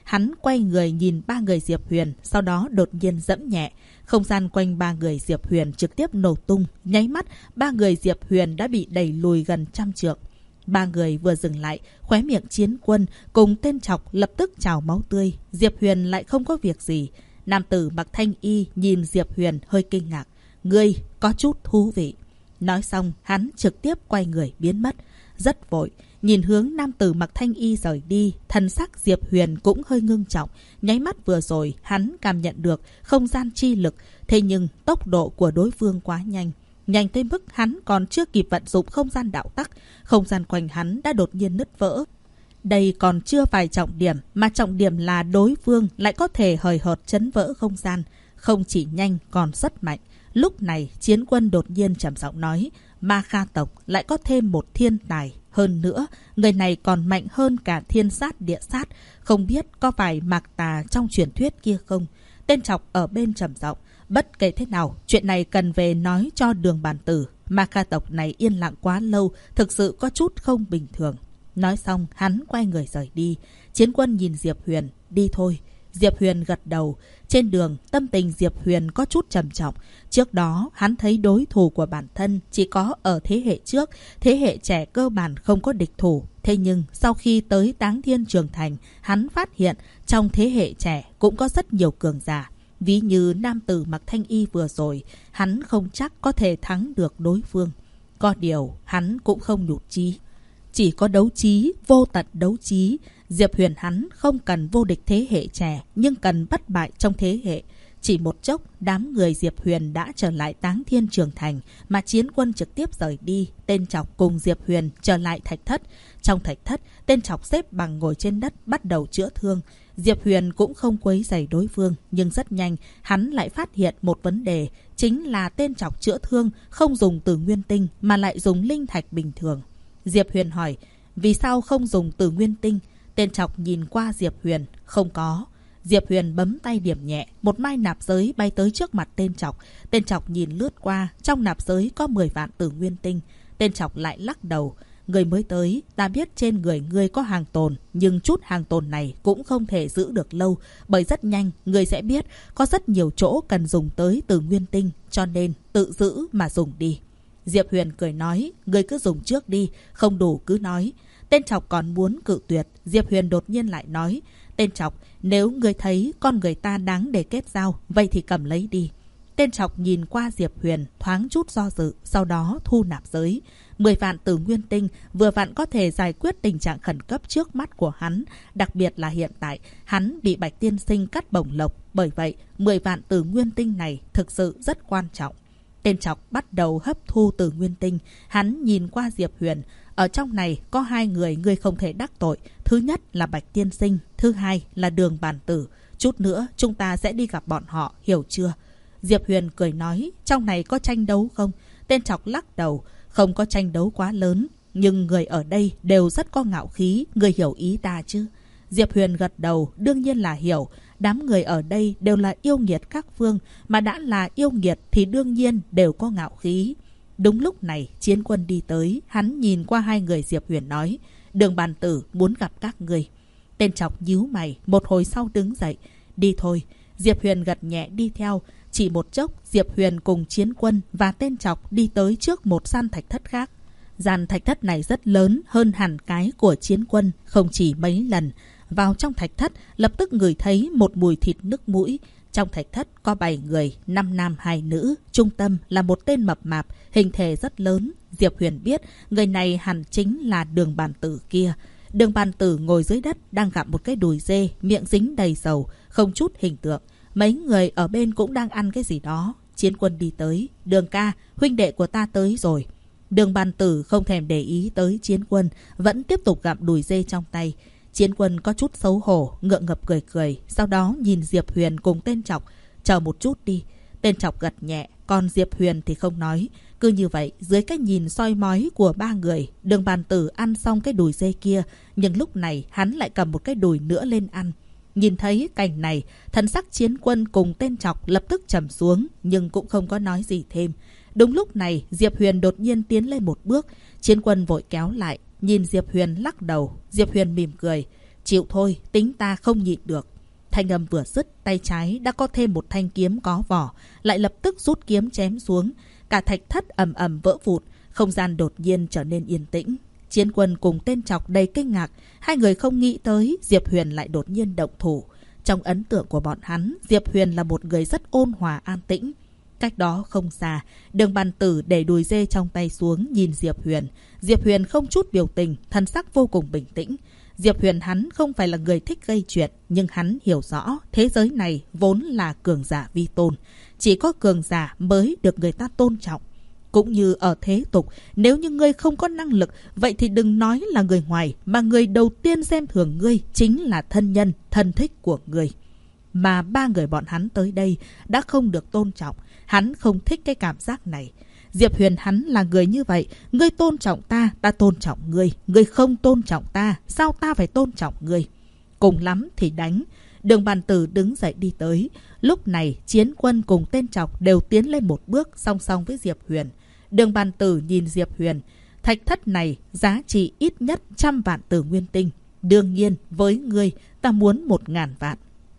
hắn quay người nhìn ba người Diệp Huyền, sau đó đột nhiên giẫm nhẹ. Không gian quanh ba người Diệp Huyền trực tiếp nổ tung, nháy mắt ba người Diệp Huyền đã bị đẩy lùi gần 100 trượng. Ba người vừa dừng lại, khóe miệng Chiến Quân cùng tên Trọc lập tức trào máu tươi. Diệp Huyền lại không có việc gì. Nam tử mặc thanh y nhìn Diệp Huyền hơi kinh ngạc. Ngươi có chút thú vị. Nói xong, hắn trực tiếp quay người biến mất. Rất vội, nhìn hướng nam tử mặc thanh y rời đi, thần sắc Diệp Huyền cũng hơi ngưng trọng. Nháy mắt vừa rồi, hắn cảm nhận được không gian chi lực, thế nhưng tốc độ của đối phương quá nhanh. Nhanh tới mức hắn còn chưa kịp vận dụng không gian đạo tắc, không gian quanh hắn đã đột nhiên nứt vỡ. Đây còn chưa phải trọng điểm, mà trọng điểm là đối phương lại có thể hời hợt chấn vỡ không gian. Không chỉ nhanh còn rất mạnh. Lúc này Chiến Quân đột nhiên trầm giọng nói, Ma Kha tộc lại có thêm một thiên tài. Hơn nữa, người này còn mạnh hơn cả thiên sát địa sát. Không biết có phải Mạc Tà trong truyền thuyết kia không? Tên Trọc ở bên trầm giọng, bất kể thế nào, chuyện này cần về nói cho Đường Bàn Tử. Ma Kha tộc này yên lặng quá lâu, thực sự có chút không bình thường. Nói xong, hắn quay người rời đi. Chiến Quân nhìn Diệp Huyền, đi thôi. Diệp Huyền gật đầu. Trên đường, tâm tình Diệp Huyền có chút trầm trọng. Trước đó, hắn thấy đối thủ của bản thân chỉ có ở thế hệ trước, thế hệ trẻ cơ bản không có địch thủ. Thế nhưng, sau khi tới Táng Thiên Trường Thành, hắn phát hiện trong thế hệ trẻ cũng có rất nhiều cường giả. Ví như nam tử mặc thanh y vừa rồi, hắn không chắc có thể thắng được đối phương. Có điều, hắn cũng không nhụt chí. Chỉ có đấu trí, vô tận đấu trí. Diệp Huyền hắn không cần vô địch thế hệ trẻ, nhưng cần bất bại trong thế hệ. Chỉ một chốc, đám người Diệp Huyền đã trở lại Táng Thiên Trường Thành, mà Chiến Quân trực tiếp rời đi. Tên Trọc cùng Diệp Huyền trở lại thạch thất. Trong thạch thất, tên Trọc xếp bằng ngồi trên đất bắt đầu chữa thương. Diệp Huyền cũng không quấy rầy đối phương, nhưng rất nhanh, hắn lại phát hiện một vấn đề, chính là tên Trọc chữa thương không dùng từ nguyên tinh mà lại dùng linh thạch bình thường. Diệp Huyền hỏi, vì sao không dùng từ nguyên tinh? Tên Trọc nhìn qua Diệp Huyền, không có. Diệp Huyền bấm tay điểm nhẹ, một mai nạp giới bay tới trước mặt tên Trọc. Tên Trọc nhìn lướt qua, trong nạp giới có 10 vạn tử nguyên tinh. Tên Trọc lại lắc đầu, người mới tới, ta biết trên người ngươi có hàng tồn, nhưng chút hàng tồn này cũng không thể giữ được lâu, bởi rất nhanh ngươi sẽ biết có rất nhiều chỗ cần dùng tới tử nguyên tinh, cho nên tự giữ mà dùng đi. Diệp Huyền cười nói, ngươi cứ dùng trước đi, không đủ cứ nói. Tên Trọc còn muốn cự tuyệt, Diệp Huyền đột nhiên lại nói, tên Trọc, nếu ngươi thấy con người ta đáng để kết giao, vậy thì cầm lấy đi. Tên Trọc nhìn qua Diệp Huyền, thoáng chút do dự, sau đó thu nạp giới. 10 vạn tử nguyên tinh vừa vặn có thể giải quyết tình trạng khẩn cấp trước mắt của hắn, đặc biệt là hiện tại, hắn bị Bạch Tiên Sinh cắt bổng lộc, bởi vậy 10 vạn tử nguyên tinh này thực sự rất quan trọng. Tên Trọc bắt đầu hấp thu tử nguyên tinh, hắn nhìn qua Diệp Huyền, ở trong này có hai người ngươi không thể đắc tội, thứ nhất là Bạch Tiên Sinh, thứ hai là Đường Bàn Tử, chút nữa chúng ta sẽ đi gặp bọn họ, hiểu chưa? Diệp Huyền cười nói, trong này có tranh đấu không? Tên Trọc lắc đầu, không có tranh đấu quá lớn, nhưng người ở đây đều rất có ngạo khí, người hiểu ý ta chứ? Diệp Huyền gật đầu, đương nhiên là hiểu. Đám người ở đây đều là yêu nghiệt các phương, mà đã là yêu nghiệt thì đương nhiên đều có ngạo khí. Đúng lúc này, Chiến Quân đi tới, hắn nhìn qua hai người Diệp Huyền nói, Đường Bàn Tử muốn gặp các người. Tên Trọc nhíu mày, một hồi sau đứng dậy, đi thôi. Diệp Huyền gật nhẹ đi theo. Chỉ một chốc, Diệp Huyền cùng Chiến Quân và tên Trọc đi tới trước một gian thạch thất khác. Gian thạch thất này rất lớn, hơn hẳn cái của Chiến Quân, không chỉ mấy lần. Vào trong thạch thất, lập tức ngửi thấy một mùi thịt nức mũi. Trong thạch thất có 7 người, 5 nam 2 nữ. Trung tâm là một tên mập mạp, hình thể rất lớn. Diệp Huyền biết người này hẳn chính là Đường Bàn Tử kia. Đường Bàn Tử ngồi dưới đất đang gặm một cái đùi dê, miệng dính đầy dầu, không chút hình tượng. Mấy người ở bên cũng đang ăn cái gì đó. Chiến Quân đi tới, Đường ca, huynh đệ của ta tới rồi. Đường Bàn Tử không thèm để ý tới Chiến Quân, vẫn tiếp tục gặm đùi dê trong tay. Chiến Quân có chút xấu hổ, ngượng ngập cười cười, sau đó nhìn Diệp Huyền cùng tên Trọc, chờ một chút đi. Tên Trọc gật nhẹ, còn Diệp Huyền thì không nói. Cứ như vậy, dưới cái nhìn soi mói của ba người, Đường Bàn Tử ăn xong cái đùi dê kia, nhưng lúc này hắn lại cầm một cái đùi nữa lên ăn. Nhìn thấy cảnh này, thần sắc Chiến Quân cùng tên Trọc lập tức trầm xuống, nhưng cũng không có nói gì thêm. Đúng lúc này, Diệp Huyền đột nhiên tiến lên một bước, Chiến Quân vội kéo lại, nhìn Diệp Huyền lắc đầu. Diệp Huyền mỉm cười, Chịu thôi, tính ta không nhịn được. Thanh âm vừa dứt, tay trái đã có thêm một thanh kiếm có vỏ, lại lập tức rút kiếm chém xuống. Cả thạch thất ầm ầm vỡ vụn, không gian đột nhiên trở nên yên tĩnh. Chiến Quân cùng tên Trọc đầy kinh ngạc, hai người không nghĩ tới Diệp Huyền lại đột nhiên động thủ. Trong ấn tượng của bọn hắn, Diệp Huyền là một người rất ôn hòa an tĩnh. Cách đó không xa, Đường Bàn Tử để đùi dê trong tay xuống nhìn Diệp Huyền. Diệp Huyền không chút biểu tình, thần sắc vô cùng bình tĩnh. Diệp Huyền hắn không phải là người thích gây chuyện, nhưng hắn hiểu rõ thế giới này vốn là cường giả vi tôn. Chỉ có cường giả mới được người ta tôn trọng. Cũng như ở thế tục, nếu như ngươi không có năng lực, vậy thì đừng nói là người ngoài, mà người đầu tiên xem thường ngươi chính là thân nhân, thân thích của ngươi. Mà ba người bọn hắn tới đây đã không được tôn trọng, hắn không thích cái cảm giác này. Diệp Huyền hắn là người như vậy, ngươi tôn trọng ta, ta tôn trọng ngươi, ngươi không tôn trọng ta, sao ta phải tôn trọng ngươi? Cùng lắm thì đánh. Đường Bàn Tử đứng dậy đi tới. Lúc này Chiến Quân cùng tên Trọc đều tiến lên một bước song song với Diệp Huyền. Đường Bàn Tử nhìn Diệp Huyền, thạch thất này giá trị ít nhất 100 vạn tử nguyên tinh. Đương nhiên với ngươi ta muốn 1000 vạn.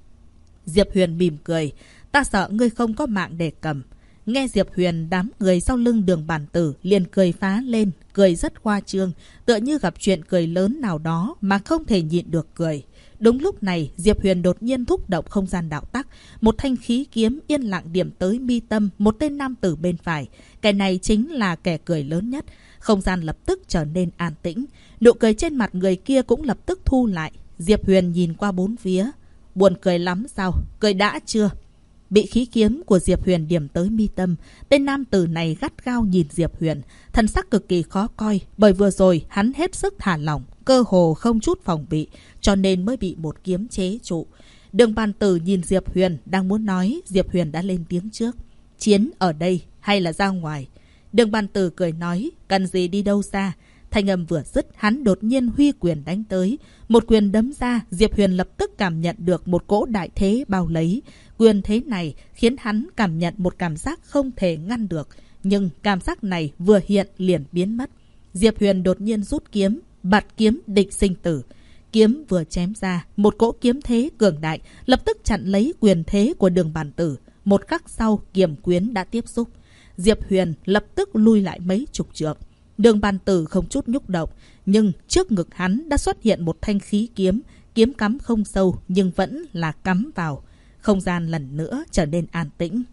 Diệp Huyền mỉm cười, ta sợ ngươi không có mạng để cầm. Nghe Diệp Huyền, đám người sau lưng Đường Bàn Tử liền cười phá lên, cười rất khoa trương, tựa như gặp chuyện cười lớn nào đó mà không thể nhịn được cười. Đúng lúc này, Diệp Huyền đột nhiên thúc động không gian đạo tắc, một thanh khí kiếm yên lặng điểm tới mi tâm một tên nam tử bên phải. Cái này chính là kẻ cười lớn nhất. Không gian lập tức trở nên an tĩnh, nụ cười trên mặt người kia cũng lập tức thu lại. Diệp Huyền nhìn qua bốn phía, buồn cười lắm sao? Cười đã chưa? Bị khí kiếm của Diệp Huyền điểm tới mi tâm, tên nam tử này gắt gao nhìn Diệp Huyền, thần sắc cực kỳ khó coi, bởi vừa rồi hắn hết sức thả lỏng, cơ hồ không chút phòng bị, cho nên mới bị một kiếm chế trụ. Đường Bàn Tử nhìn Diệp Huyền, đang muốn nói, Diệp Huyền đã lên tiếng trước. Chiến ở đây hay là ra ngoài? Đường Bàn Tử cười nói, cần gì đi đâu xa. Thanh âm vừa dứt, hắn đột nhiên huy quyền đánh tới. Một quyền đấm ra, Diệp Huyền lập tức cảm nhận được một cỗ đại thế bao lấy. Quyền thế này khiến hắn cảm nhận một cảm giác không thể ngăn được. Nhưng cảm giác này vừa hiện liền biến mất. Diệp Huyền đột nhiên rút kiếm, bạt kiếm địch sinh tử. Kiếm vừa chém ra, một cỗ kiếm thế cường đại lập tức chặn lấy quyền thế của Đường Bàn Tử. Một khắc sau, kiếm quyến đã tiếp xúc. Diệp Huyền lập tức lui lại mấy chục trượng. Đường Bàn Tử không chút nhúc động, nhưng trước ngực hắn đã xuất hiện một thanh khí kiếm, kiếm cắm không sâu nhưng vẫn là cắm vào. Không gian lần nữa trở nên an tĩnh.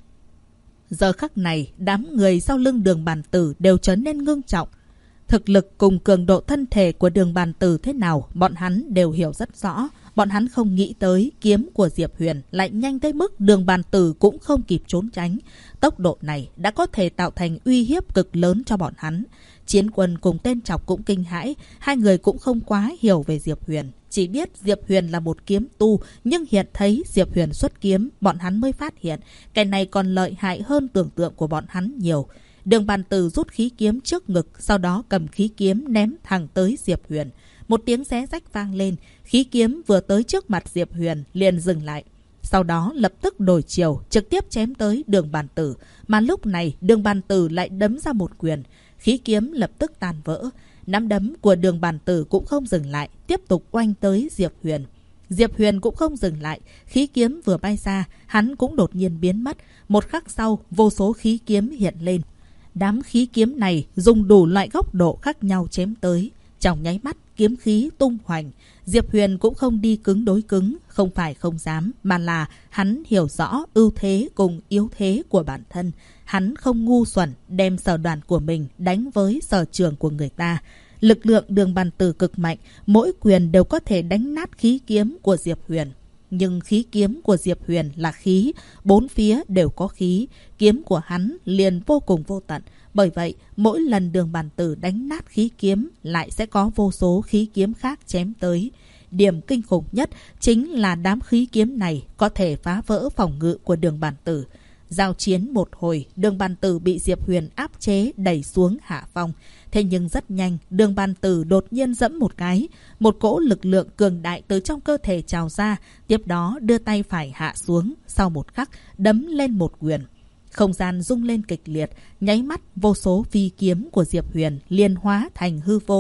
Giờ khắc này, đám người sau lưng Đường Bàn Tử đều trở nên ngưng trọng. Thực lực cùng cường độ thân thể của Đường Bàn Tử thế nào, bọn hắn đều hiểu rất rõ. Bọn hắn không nghĩ tới kiếm của Diệp Huyền lại nhanh tới mức Đường Bàn Tử cũng không kịp trốn tránh. Tốc độ này đã có thể tạo thành uy hiếp cực lớn cho bọn hắn. Chiến Quân cùng tên Trọc cũng kinh hãi, hai người cũng không quá hiểu về Diệp Huyền. Chỉ biết Diệp Huyền là một kiếm tu, nhưng hiện thấy Diệp Huyền xuất kiếm, bọn hắn mới phát hiện cái này còn lợi hại hơn tưởng tượng của bọn hắn nhiều. Đường Bàn Tử rút khí kiếm trước ngực, sau đó cầm khí kiếm ném thẳng tới Diệp Huyền. Một tiếng xé rách vang lên, khí kiếm vừa tới trước mặt Diệp Huyền liền dừng lại. Sau đó lập tức đổi chiều, trực tiếp chém tới Đường Bàn Tử. Mà lúc này Đường Bàn Tử lại đấm ra một quyền, khí kiếm lập tức tan vỡ. Nắm đấm của Đường Bàn Tử cũng không dừng lại, tiếp tục oanh tới Diệp Huyền. Diệp Huyền cũng không dừng lại, khí kiếm vừa bay ra, hắn cũng đột nhiên biến mất. Một khắc sau, vô số khí kiếm hiện lên. Đám khí kiếm này dùng đủ loại góc độ khác nhau chém tới. Trong nháy mắt, kiếm khí tung hoành. Diệp Huyền cũng không đi cứng đối cứng, không phải không dám, mà là hắn hiểu rõ ưu thế cùng yếu thế của bản thân. Hắn không ngu xuẩn đem sở đoàn của mình đánh với sở trường của người ta. Lực lượng Đường Bàn Tử cực mạnh, mỗi quyền đều có thể đánh nát khí kiếm của Diệp Huyền. Nhưng khí kiếm của Diệp Huyền là khí, bốn phía đều có khí, kiếm của hắn liền vô cùng vô tận. Bởi vậy, mỗi lần Đường Bàn Tử đánh nát khí kiếm lại sẽ có vô số khí kiếm khác chém tới. Điểm kinh khủng nhất chính là đám khí kiếm này có thể phá vỡ phòng ngự của Đường Bàn Tử. Giao chiến một hồi, Đường Bàn Tử bị Diệp Huyền áp chế đẩy xuống hạ phong. Thế nhưng rất nhanh, Đường Bàn Tử đột nhiên giẫm một cái. Một cỗ lực lượng cường đại từ trong cơ thể trào ra, tiếp đó đưa tay phải hạ xuống, sau một khắc đấm lên một quyền. Không gian rung lên kịch liệt, nháy mắt vô số phi kiếm của Diệp Huyền liền hóa thành hư vô.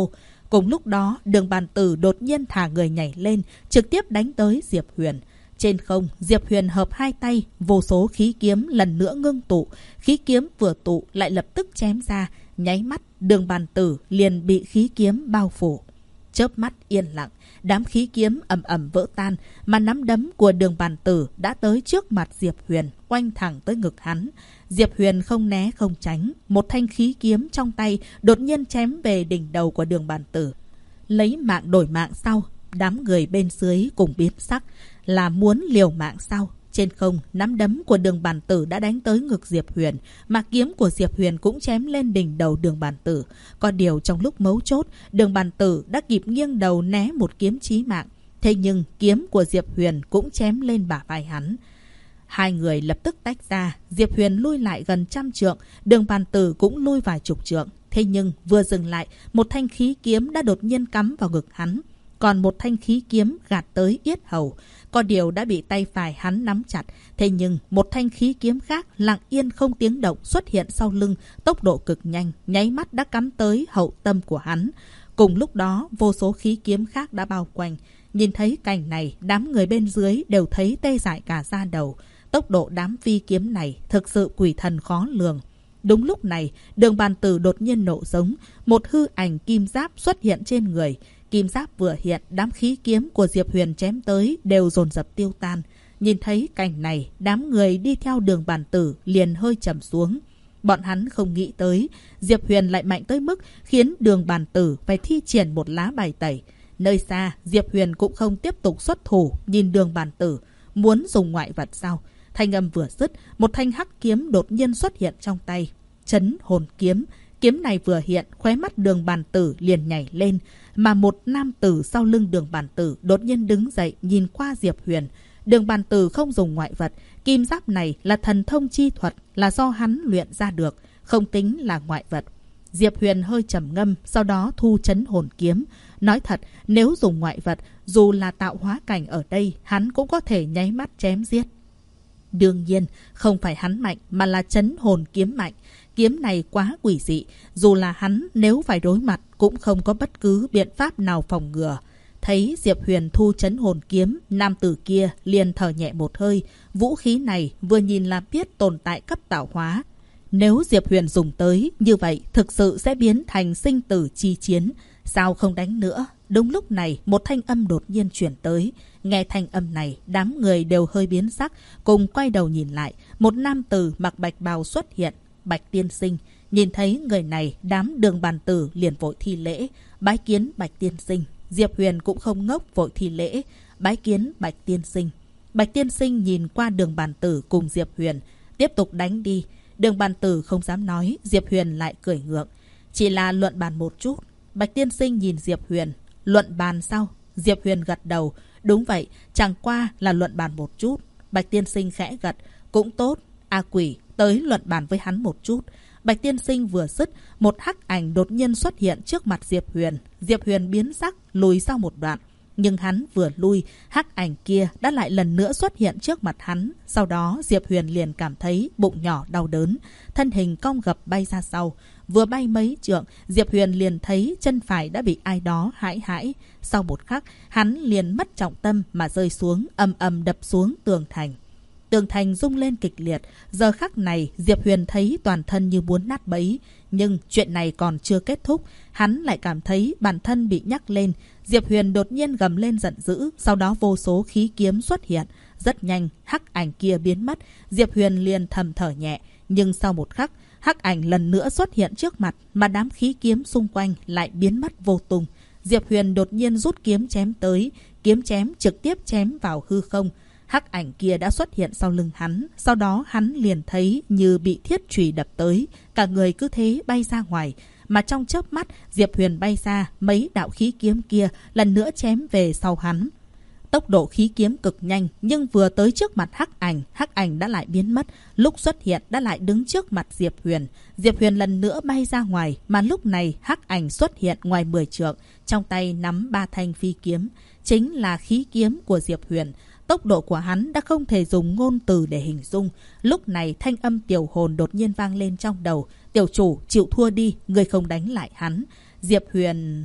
Cùng lúc đó, Đường Bàn Tử đột nhiên thả người nhảy lên, trực tiếp đánh tới Diệp Huyền. Trên không, Diệp Huyền hợp hai tay, vô số khí kiếm lần nữa ngưng tụ. Khí kiếm vừa tụ lại lập tức chém ra, nháy mắt, Đường Bàn Tử liền bị khí kiếm bao phủ. Chớp mắt yên lặng, đám khí kiếm ầm ầm vỡ tan, mà nắm đấm của Đường Bàn Tử đã tới trước mặt Diệp Huyền, oanh thẳng tới ngực hắn. Diệp Huyền không né không tránh, một thanh khí kiếm trong tay đột nhiên chém về đỉnh đầu của Đường Bàn Tử. Lấy mạng đổi mạng sau, đám người bên dưới cùng biến sắc, là muốn liều mạng sau. Trên không, nắm đấm của Đường Bàn Tử đã đánh tới ngực Diệp Huyền, mà kiếm của Diệp Huyền cũng chém lên đỉnh đầu Đường Bàn Tử. Có điều trong lúc mấu chốt, Đường Bàn Tử đã kịp nghiêng đầu né một kiếm chí mạng. Thế nhưng kiếm của Diệp Huyền cũng chém lên bả vai hắn. Hai người lập tức tách ra, Diệp Huyền lui lại gần 100 trượng, Đường Bàn Tử cũng lui vài chục trượng. Thế nhưng vừa dừng lại, một thanh khí kiếm đã đột nhiên cắm vào ngực hắn. Còn một thanh khí kiếm gạt tới yết hầu. Có điều đã bị tay phải hắn nắm chặt. Thế nhưng một thanh khí kiếm khác lặng yên không tiếng động xuất hiện sau lưng, tốc độ cực nhanh, nháy mắt đã cắm tới hậu tâm của hắn. Cùng lúc đó, vô số khí kiếm khác đã bao quanh. Nhìn thấy cảnh này, đám người bên dưới đều thấy tê dại cả da đầu. Tốc độ đám phi kiếm này thực sự quỷ thần khó lường. Đúng lúc này, Đường Bàn Tử đột nhiên nộ giống, một hư ảnh kim giáp xuất hiện trên người. Kim giáp vừa hiện, đám khí kiếm của Diệp Huyền chém tới đều dồn dập tiêu tan. Nhìn thấy cảnh này, đám người đi theo Đường Bàn Tử liền hơi trầm xuống. Bọn hắn không nghĩ tới, Diệp Huyền lại mạnh tới mức khiến Đường Bàn Tử phải thi triển một lá bài tẩy. Nơi xa, Diệp Huyền cũng không tiếp tục xuất thủ, nhìn Đường Bàn Tử, muốn dùng ngoại vật sao? Thanh âm vừa dứt, một thanh hắc kiếm đột nhiên xuất hiện trong tay. Chấn hồn kiếm. Kiếm này vừa hiện, khóe mắt Đường Bàn Tử liền nhảy lên, mà một nam tử sau lưng Đường Bàn Tử đột nhiên đứng dậy nhìn qua Diệp Huyền. Đường Bàn Tử không dùng ngoại vật, kim giáp này là thần thông chi thuật, là do hắn luyện ra được, không tính là ngoại vật. Diệp Huyền hơi trầm ngâm, sau đó thu chấn hồn kiếm. Nói thật, nếu dùng ngoại vật, dù là tạo hóa cảnh ở đây, hắn cũng có thể nháy mắt chém giết. Đương nhiên, không phải hắn mạnh mà là chấn hồn kiếm mạnh. Kiếm này quá quỷ dị, dù là hắn nếu phải đối mặt cũng không có bất cứ biện pháp nào phòng ngừa. Thấy Diệp Huyền thu chấn hồn kiếm, nam tử kia liền thở nhẹ một hơi. Vũ khí này vừa nhìn là biết tồn tại cấp tạo hóa. Nếu Diệp Huyền dùng tới, như vậy thực sự sẽ biến thành sinh tử chi chiến. Sao không đánh nữa? Đúng lúc này, một thanh âm đột nhiên chuyển tới. Nghe thanh âm này, đám người đều hơi biến sắc, cùng quay đầu nhìn lại. Một nam tử mặc bạch bào xuất hiện. Bạch tiên sinh. Nhìn thấy người này, đám Đường Bàn Tử liền vội thi lễ. Bái kiến Bạch tiên sinh. Diệp Huyền cũng không ngốc, vội thi lễ. Bái kiến Bạch tiên sinh. Bạch tiên sinh nhìn qua Đường Bàn Tử cùng Diệp Huyền. Tiếp tục đánh đi. Đường Bàn Tử không dám nói, Diệp Huyền lại cười ngượng. Chỉ là luận bàn một chút. Bạch tiên sinh nhìn Diệp Huyền. Luận bàn sao? Diệp Huyền gật đầu. Đúng vậy, chẳng qua là luận bàn một chút. Bạch tiên sinh khẽ gật. Cũng tốt. A Quỷ, tới luận bàn với hắn một chút. Bạch tiên sinh vừa dứt, một hắc ảnh đột nhiên xuất hiện trước mặt Diệp Huyền. Diệp Huyền biến sắc, lùi sau một đoạn. Nhưng hắn vừa lui, hắc ảnh kia đã lại lần nữa xuất hiện trước mặt hắn. Sau đó Diệp Huyền liền cảm thấy bụng nhỏ đau đớn, thân hình cong gập bay ra sau. Vừa bay mấy trượng, Diệp Huyền liền thấy chân phải đã bị ai đó hãi hãi. Sau một khắc, hắn liền mất trọng tâm mà rơi xuống, ầm ầm đập xuống tường thành. Tường thành rung lên kịch liệt. Giờ khắc này, Diệp Huyền thấy toàn thân như muốn nát bấy. Nhưng chuyện này còn chưa kết thúc. Hắn lại cảm thấy bản thân bị nhắc lên. Diệp Huyền đột nhiên gầm lên giận dữ. Sau đó vô số khí kiếm xuất hiện. Rất nhanh, hắc ảnh kia biến mất. Diệp Huyền liền thầm thở nhẹ. Nhưng sau một khắc, hắc ảnh lần nữa xuất hiện trước mặt. Mà đám khí kiếm xung quanh lại biến mất vô tung. Diệp Huyền đột nhiên rút kiếm chém tới. Kiếm chém trực tiếp chém vào hư không. Hắc ảnh kia đã xuất hiện sau lưng hắn. Sau đó hắn liền thấy như bị thiết chùy đập tới. Cả người cứ thế bay ra ngoài. Mà trong chớp mắt, Diệp Huyền bay ra, mấy đạo khí kiếm kia lần nữa chém về sau hắn. Tốc độ khí kiếm cực nhanh, nhưng vừa tới trước mặt hắc ảnh đã lại biến mất. Lúc xuất hiện đã lại đứng trước mặt Diệp Huyền. Diệp Huyền lần nữa bay ra ngoài, mà lúc này hắc ảnh xuất hiện ngoài 10 trượng, trong tay nắm 3 thanh phi kiếm, chính là khí kiếm của Diệp Huyền. Tốc độ của hắn đã không thể dùng ngôn từ để hình dung. Lúc này thanh âm Tiểu Hồn đột nhiên vang lên trong đầu. Tiểu chủ, chịu thua đi, người không đánh lại hắn. Diệp Huyền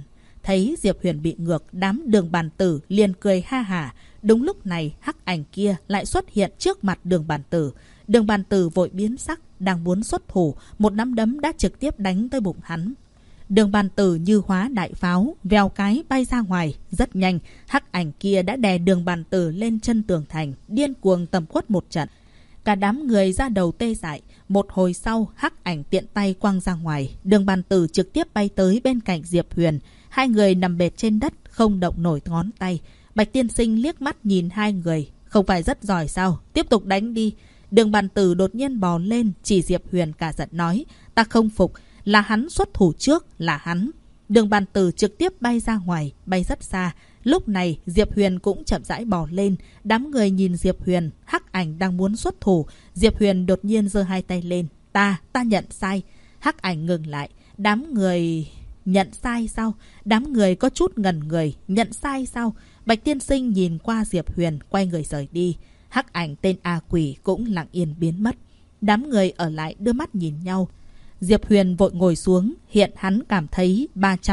Thấy Diệp Huyền bị ngược, đám Đường Bàn Tử liền cười ha hả. Đúng lúc này hắc ảnh kia lại xuất hiện trước mặt Đường Bàn Tử. Đường Bàn Tử vội biến sắc, đang muốn xuất thủ, một nắm đấm đã trực tiếp đánh tới bụng hắn. Đường Bàn Tử như hóa đại pháo, vèo cái bay ra ngoài. Rất nhanh, hắc ảnh kia đã đè Đường Bàn Tử lên chân tường thành, điên cuồng tầm quất một trận. Cả đám người ra đầu tê dại. Một hồi sau, hắc ảnh tiện tay quăng ra ngoài. Đường Bàn Tử trực tiếp bay tới bên cạnh Diệp Huyền. Hai người nằm bệt trên đất, không động nổi ngón tay. Bạch tiên sinh liếc mắt nhìn hai người. Không phải rất giỏi sao? Tiếp tục đánh đi. Đường Bàn Tử đột nhiên bò lên, chỉ Diệp Huyền cả giận nói. Ta không phục, là hắn xuất thủ trước, là hắn. Đường Bàn Tử trực tiếp bay ra ngoài, bay rất xa. Lúc này Diệp Huyền cũng chậm rãi bò lên. Đám người nhìn Diệp Huyền, hắc ảnh đang muốn xuất thủ. Diệp Huyền đột nhiên giơ hai tay lên. Ta nhận sai. Hắc ảnh ngừng lại. Đám người... Nhận sai sao? Đám người có chút ngẩn người. Nhận sai sao? Bạch tiên sinh nhìn qua Diệp Huyền, quay người rời đi. Hắc ảnh tên A Quỷ cũng lặng yên biến mất. Đám người ở lại đưa mắt nhìn nhau. Diệp Huyền vội ngồi xuống. Hiện hắn cảm thấy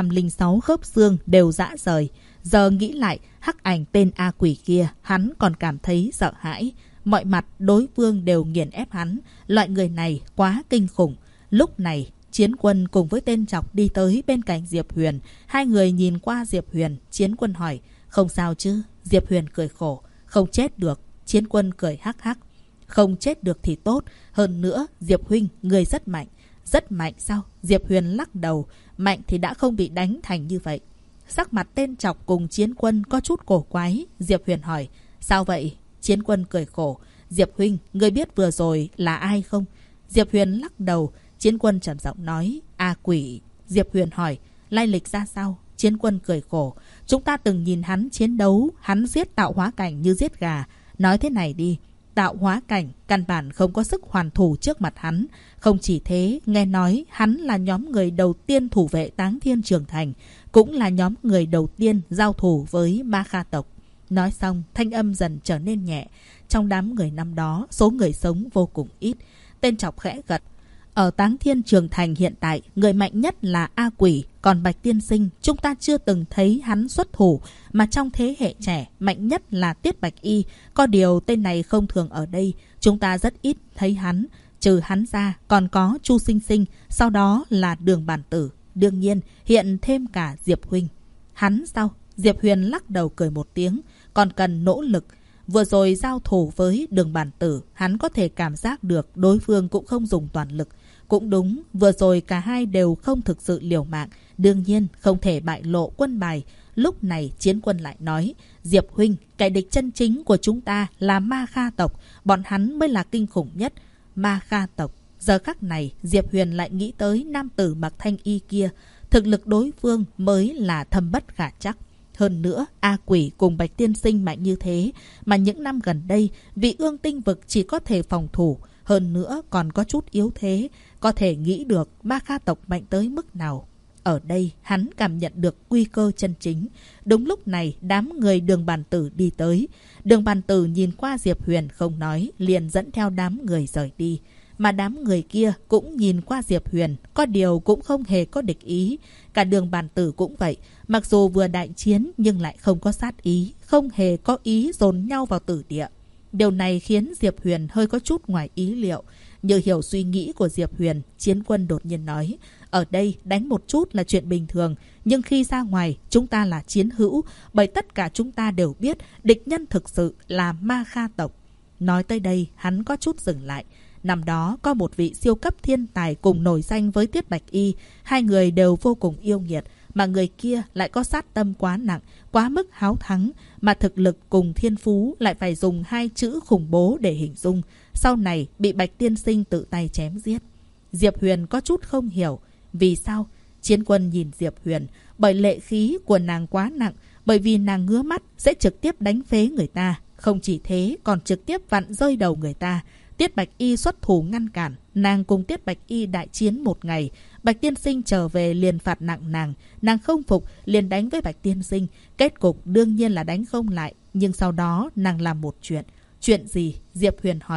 306 khớp xương đều rã rời. Giờ nghĩ lại, hắc ảnh tên A Quỷ kia, hắn còn cảm thấy sợ hãi. Mọi mặt đối phương đều nghiền ép hắn. Loại người này quá kinh khủng. Lúc này, Chiến Quân cùng với tên Chọc đi tới bên cạnh Diệp Huyền. Hai người nhìn qua Diệp Huyền. Chiến Quân hỏi, không sao chứ? Diệp Huyền cười khổ, không chết được. Chiến Quân cười hắc hắc, không chết được thì tốt. Hơn nữa, Diệp huynh, người rất mạnh. Rất mạnh sao? Diệp Huyền lắc đầu. Mạnh thì đã không bị đánh thành như vậy. Sắc mặt tên Chọc cùng Chiến Quân có chút cổ quái. Diệp Huyền hỏi, sao vậy? Chiến Quân cười khổ, Diệp huynh, người biết vừa rồi là ai không? Diệp Huyền lắc đầu. Chiến Quân trầm giọng nói, A Quỷ. Diệp Huyền hỏi, lai lịch ra sao? Chiến Quân cười khổ, chúng ta từng nhìn hắn chiến đấu, hắn giết tạo hóa cảnh như giết gà. Nói thế này đi, tạo hóa cảnh căn bản không có sức hoàn thủ trước mặt hắn. Không chỉ thế, nghe nói hắn là nhóm người đầu tiên thủ vệ Táng Thiên Trường Thành, cũng là nhóm người đầu tiên giao thủ với Ma Kha tộc. Nói xong, thanh âm dần trở nên nhẹ. Trong đám người năm đó, số người sống vô cùng ít. Tên Chọc khẽ gật. Ở Táng Thiên Trường Thành hiện tại, người mạnh nhất là A Quỷ, còn Bạch tiên sinh, chúng ta chưa từng thấy hắn xuất thủ, mà trong thế hệ trẻ, mạnh nhất là Tiết Bạch Y. Có điều tên này không thường ở đây, chúng ta rất ít thấy hắn. Trừ hắn ra, còn có Chu Sinh Sinh, sau đó là Đường Bàn Tử. Đương nhiên, hiện thêm cả Diệp huynh. Hắn sao? Diệp Huyền lắc đầu cười một tiếng, còn cần nỗ lực. Vừa rồi giao thủ với Đường Bàn Tử, hắn có thể cảm giác được đối phương cũng không dùng toàn lực. Cũng đúng, vừa rồi cả hai đều không thực sự liều mạng, đương nhiên không thể bại lộ quân bài. Lúc này Chiến Quân lại nói, Diệp huynh, kẻ địch chân chính của chúng ta là Ma Kha tộc, bọn hắn mới là kinh khủng nhất. Ma Kha tộc. Giờ khắc này, Diệp Huyền lại nghĩ tới nam tử mặc thanh y kia, thực lực đối phương mới là thâm bất khả chắc. Hơn nữa, A Quỷ cùng Bạch tiên sinh mạnh như thế, mà những năm gần đây, vị Ương Tinh vực chỉ có thể phòng thủ, hơn nữa còn có chút yếu thế, có thể nghĩ được Ma Kha tộc mạnh tới mức nào. Ở đây, hắn cảm nhận được nguy cơ chân chính. Đúng lúc này, đám người Đường Bàn Tử đi tới. Đường Bàn Tử nhìn qua Diệp Huyền không nói, liền dẫn theo đám người rời đi. Mà đám người kia cũng nhìn qua Diệp Huyền, có điều cũng không hề có địch ý. Cả Đường Bàn Tử cũng vậy, mặc dù vừa đại chiến nhưng lại không có sát ý, không hề có ý dồn nhau vào tử địa. Điều này khiến Diệp Huyền hơi có chút ngoài ý liệu. Như hiểu suy nghĩ của Diệp Huyền, Chiến Quân đột nhiên nói, ở đây đánh một chút là chuyện bình thường, nhưng khi ra ngoài chúng ta là chiến hữu, bởi tất cả chúng ta đều biết địch nhân thực sự là Ma Kha tộc. Nói tới đây, hắn có chút dừng lại. Năm đó có một vị siêu cấp thiên tài cùng nổi danh với Tiết Bạch Y, hai người đều vô cùng yêu nghiệt, mà người kia lại có sát tâm quá nặng, quá mức háo thắng, mà thực lực cùng thiên phú lại phải dùng hai chữ khủng bố để hình dung. Sau này bị Bạch tiên sinh tự tay chém giết. Diệp Huyền có chút không hiểu, vì sao? Chiến Quân nhìn Diệp Huyền, bởi lệ khí của nàng quá nặng, bởi vì nàng ngứa mắt sẽ trực tiếp đánh phế người ta, không chỉ thế còn trực tiếp vặn rơi đầu người ta. Tiết Bạch Y xuất thủ ngăn cản, nàng cùng Tiết Bạch Y đại chiến một ngày. Bạch tiên sinh trở về liền phạt nặng nàng không phục liền đánh với Bạch tiên sinh. Kết cục đương nhiên là đánh không lại, nhưng sau đó nàng làm một chuyện. Chuyện gì? Diệp Huyền hỏi.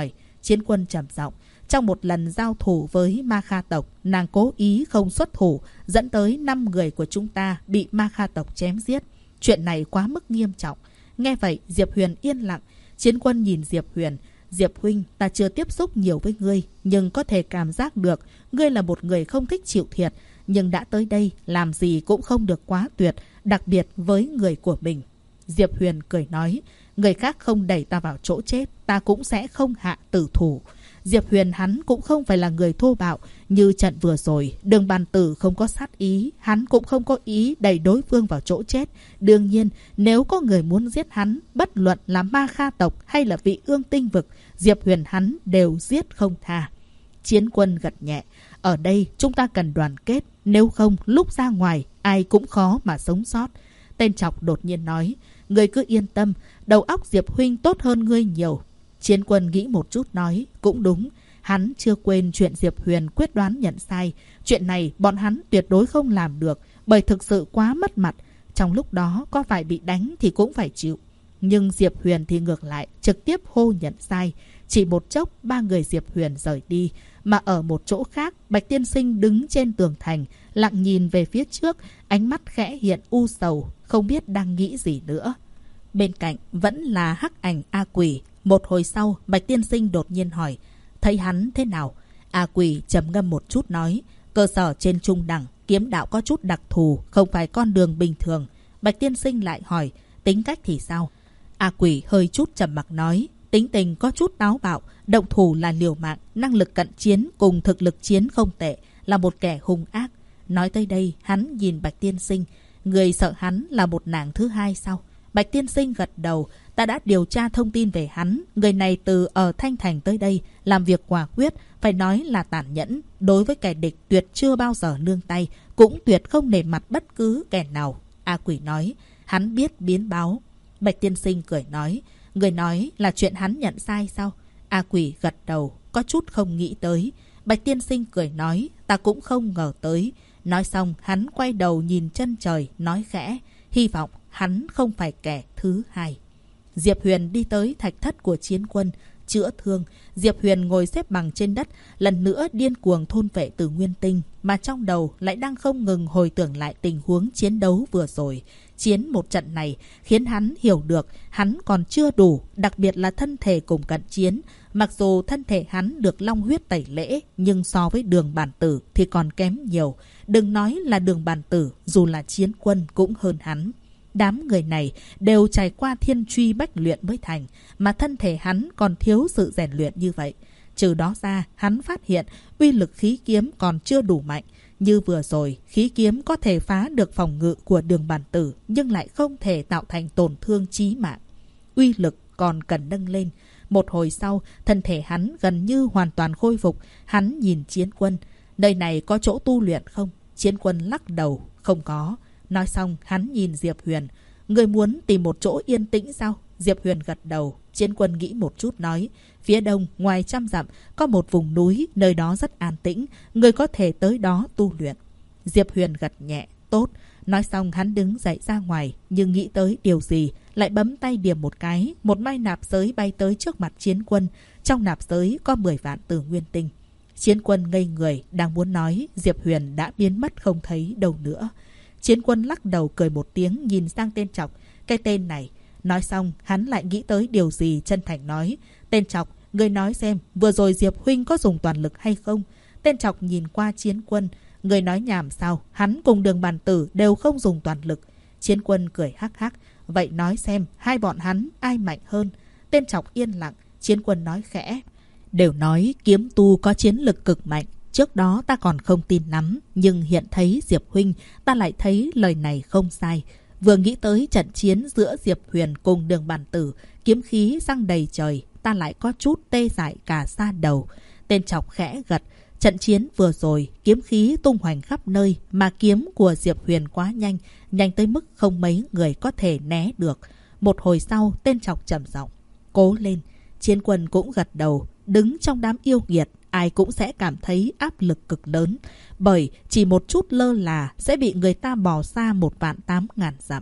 Chiến Quân trầm giọng. Trong một lần giao thủ với Ma Kha tộc, nàng cố ý không xuất thủ, dẫn tới 5 người của chúng ta bị Ma Kha tộc chém giết. Chuyện này quá mức nghiêm trọng. Nghe vậy, Diệp Huyền yên lặng. Chiến Quân nhìn Diệp Huyền. Diệp huynh, ta chưa tiếp xúc nhiều với ngươi, nhưng có thể cảm giác được ngươi là một người không thích chịu thiệt. Nhưng đã tới đây, làm gì cũng không được quá tuyệt, đặc biệt với người của mình. Diệp Huyền cười nói, người khác không đẩy ta vào chỗ chết, ta cũng sẽ không hạ tử thủ. Diệp Huyền hắn cũng không phải là người thô bạo. Như trận vừa rồi, Đường Bàn Tử không có sát ý, hắn cũng không có ý đẩy đối phương vào chỗ chết. Đương nhiên, nếu có người muốn giết hắn, bất luận là Ma Kha tộc hay là vị Ương Tinh vực, Diệp Huyền hắn đều giết không tha. Chiến Quân gật nhẹ. Ở đây chúng ta cần đoàn kết, nếu không lúc ra ngoài ai cũng khó mà sống sót. Tên Chọc đột nhiên nói, ngươi cứ yên tâm, đầu óc Diệp huynh tốt hơn ngươi nhiều. Chiến Quân nghĩ một chút nói, cũng đúng. Hắn chưa quên chuyện Diệp Huyền quyết đoán nhận sai. Chuyện này bọn hắn tuyệt đối không làm được, bởi thực sự quá mất mặt. Trong lúc đó có phải bị đánh thì cũng phải chịu. Nhưng Diệp Huyền thì ngược lại, trực tiếp hô nhận sai. Chỉ một chốc, 3 người Diệp Huyền rời đi. Mà ở một chỗ khác, Bạch Tiên Sinh đứng trên tường thành, lặng nhìn về phía trước, ánh mắt khẽ hiện u sầu, không biết đang nghĩ gì nữa. Bên cạnh vẫn là Hắc Ảnh A Quỷ. Một hồi sau, Bạch Tiên Sinh đột nhiên hỏi, thấy hắn thế nào? A Quỷ trầm ngâm một chút nói, cơ sở trên trung đẳng, kiếm đạo có chút đặc thù, không phải con đường bình thường. Bạch Tiên Sinh lại hỏi, tính cách thì sao? A Quỷ hơi chút trầm mặc nói, tính tình có chút táo bạo, động thủ là liều mạng, năng lực cận chiến cùng thực lực chiến không tệ, là một kẻ hung ác. Nói tới đây, hắn nhìn Bạch Tiên Sinh, người sợ hắn là một nàng thứ hai sao? Bạch Tiên Sinh gật đầu, ta đã điều tra thông tin về hắn. Người này từ ở Thanh Thành tới đây, làm việc quả quyết, phải nói là tàn nhẫn. Đối với kẻ địch tuyệt chưa bao giờ nương tay, cũng tuyệt không nể mặt bất cứ kẻ nào. A Quỷ nói, hắn biết biến báo. Bạch Tiên Sinh cười nói, người nói là chuyện hắn nhận sai sao? A Quỷ gật đầu, có chút không nghĩ tới. Bạch Tiên Sinh cười nói, ta cũng không ngờ tới. Nói xong, hắn quay đầu nhìn chân trời, nói khẽ, hy vọng hắn không phải kẻ thứ hai. Diệp Huyền đi tới thạch thất của Chiến Quân, chữa thương. Diệp Huyền ngồi xếp bằng trên đất, lần nữa điên cuồng thôn vệ từ nguyên tinh, mà trong đầu lại đang không ngừng hồi tưởng lại tình huống chiến đấu vừa rồi. Chiến một trận này khiến hắn hiểu được hắn còn chưa đủ, đặc biệt là thân thể cùng cận chiến. Mặc dù thân thể hắn được long huyết tẩy lễ, nhưng so với Đường Bàn Tử thì còn kém nhiều. Đừng nói là Đường Bàn Tử, dù là Chiến Quân cũng hơn hắn. Đám người này đều trải qua thiên truy bách luyện mới thành, mà thân thể hắn còn thiếu sự rèn luyện như vậy. Trừ đó ra, hắn phát hiện uy lực khí kiếm còn chưa đủ mạnh. Như vừa rồi, khí kiếm có thể phá được phòng ngự của Đường Bàn Tử, nhưng lại không thể tạo thành tổn thương chí mạng. Uy lực còn cần nâng lên. Một hồi sau, thân thể hắn gần như hoàn toàn khôi phục. Hắn nhìn Chiến Quân, nơi này có chỗ tu luyện không? Chiến Quân lắc đầu, không có. Nói xong, hắn nhìn Diệp Huyền, người muốn tìm một chỗ yên tĩnh sao? Diệp Huyền gật đầu. Chiến Quân nghĩ một chút nói, phía đông ngoài 100 dặm có một vùng núi, nơi đó rất an tĩnh, người có thể tới đó tu luyện. Diệp Huyền gật nhẹ, tốt. Nói xong hắn đứng dậy ra ngoài, nhưng nghĩ tới điều gì, lại bấm tay điểm một cái, một mai nạp giới bay tới trước mặt Chiến Quân. Trong nạp giới có 10 vạn từ nguyên tinh. Chiến Quân ngây người, đang muốn nói, Diệp Huyền đã biến mất không thấy đâu nữa. Chiến Quân lắc đầu cười một tiếng, nhìn sang tên Chọc, cái tên này. Nói xong, hắn lại nghĩ tới điều gì, chân thành nói, tên Chọc, người nói xem, vừa rồi Diệp huynh có dùng toàn lực hay không? Tên Chọc nhìn qua Chiến Quân, người nói nhảm sao, hắn cùng Đường Bàn Tử đều không dùng toàn lực. Chiến Quân cười hắc hắc, vậy nói xem, hai bọn hắn ai mạnh hơn? Tên Chọc yên lặng. Chiến Quân nói khẽ, đều nói kiếm tu có chiến lực cực mạnh. Trước đó ta còn không tin lắm, nhưng hiện thấy Diệp huynh, ta lại thấy lời này không sai. Vừa nghĩ tới trận chiến giữa Diệp Huyền cùng Đường Bàn Tử, kiếm khí răng đầy trời, ta lại có chút tê dại cả da đầu. Tên Chọc khẽ gật, trận chiến vừa rồi, kiếm khí tung hoành khắp nơi, mà kiếm của Diệp Huyền quá nhanh, nhanh tới mức không mấy người có thể né được. Một hồi sau, tên Chọc trầm giọng, cố lên. Chiến Quân cũng gật đầu, đứng trong đám yêu nghiệt, ai cũng sẽ cảm thấy áp lực cực lớn, bởi chỉ một chút lơ là sẽ bị người ta bỏ xa 1.800.000 dặm.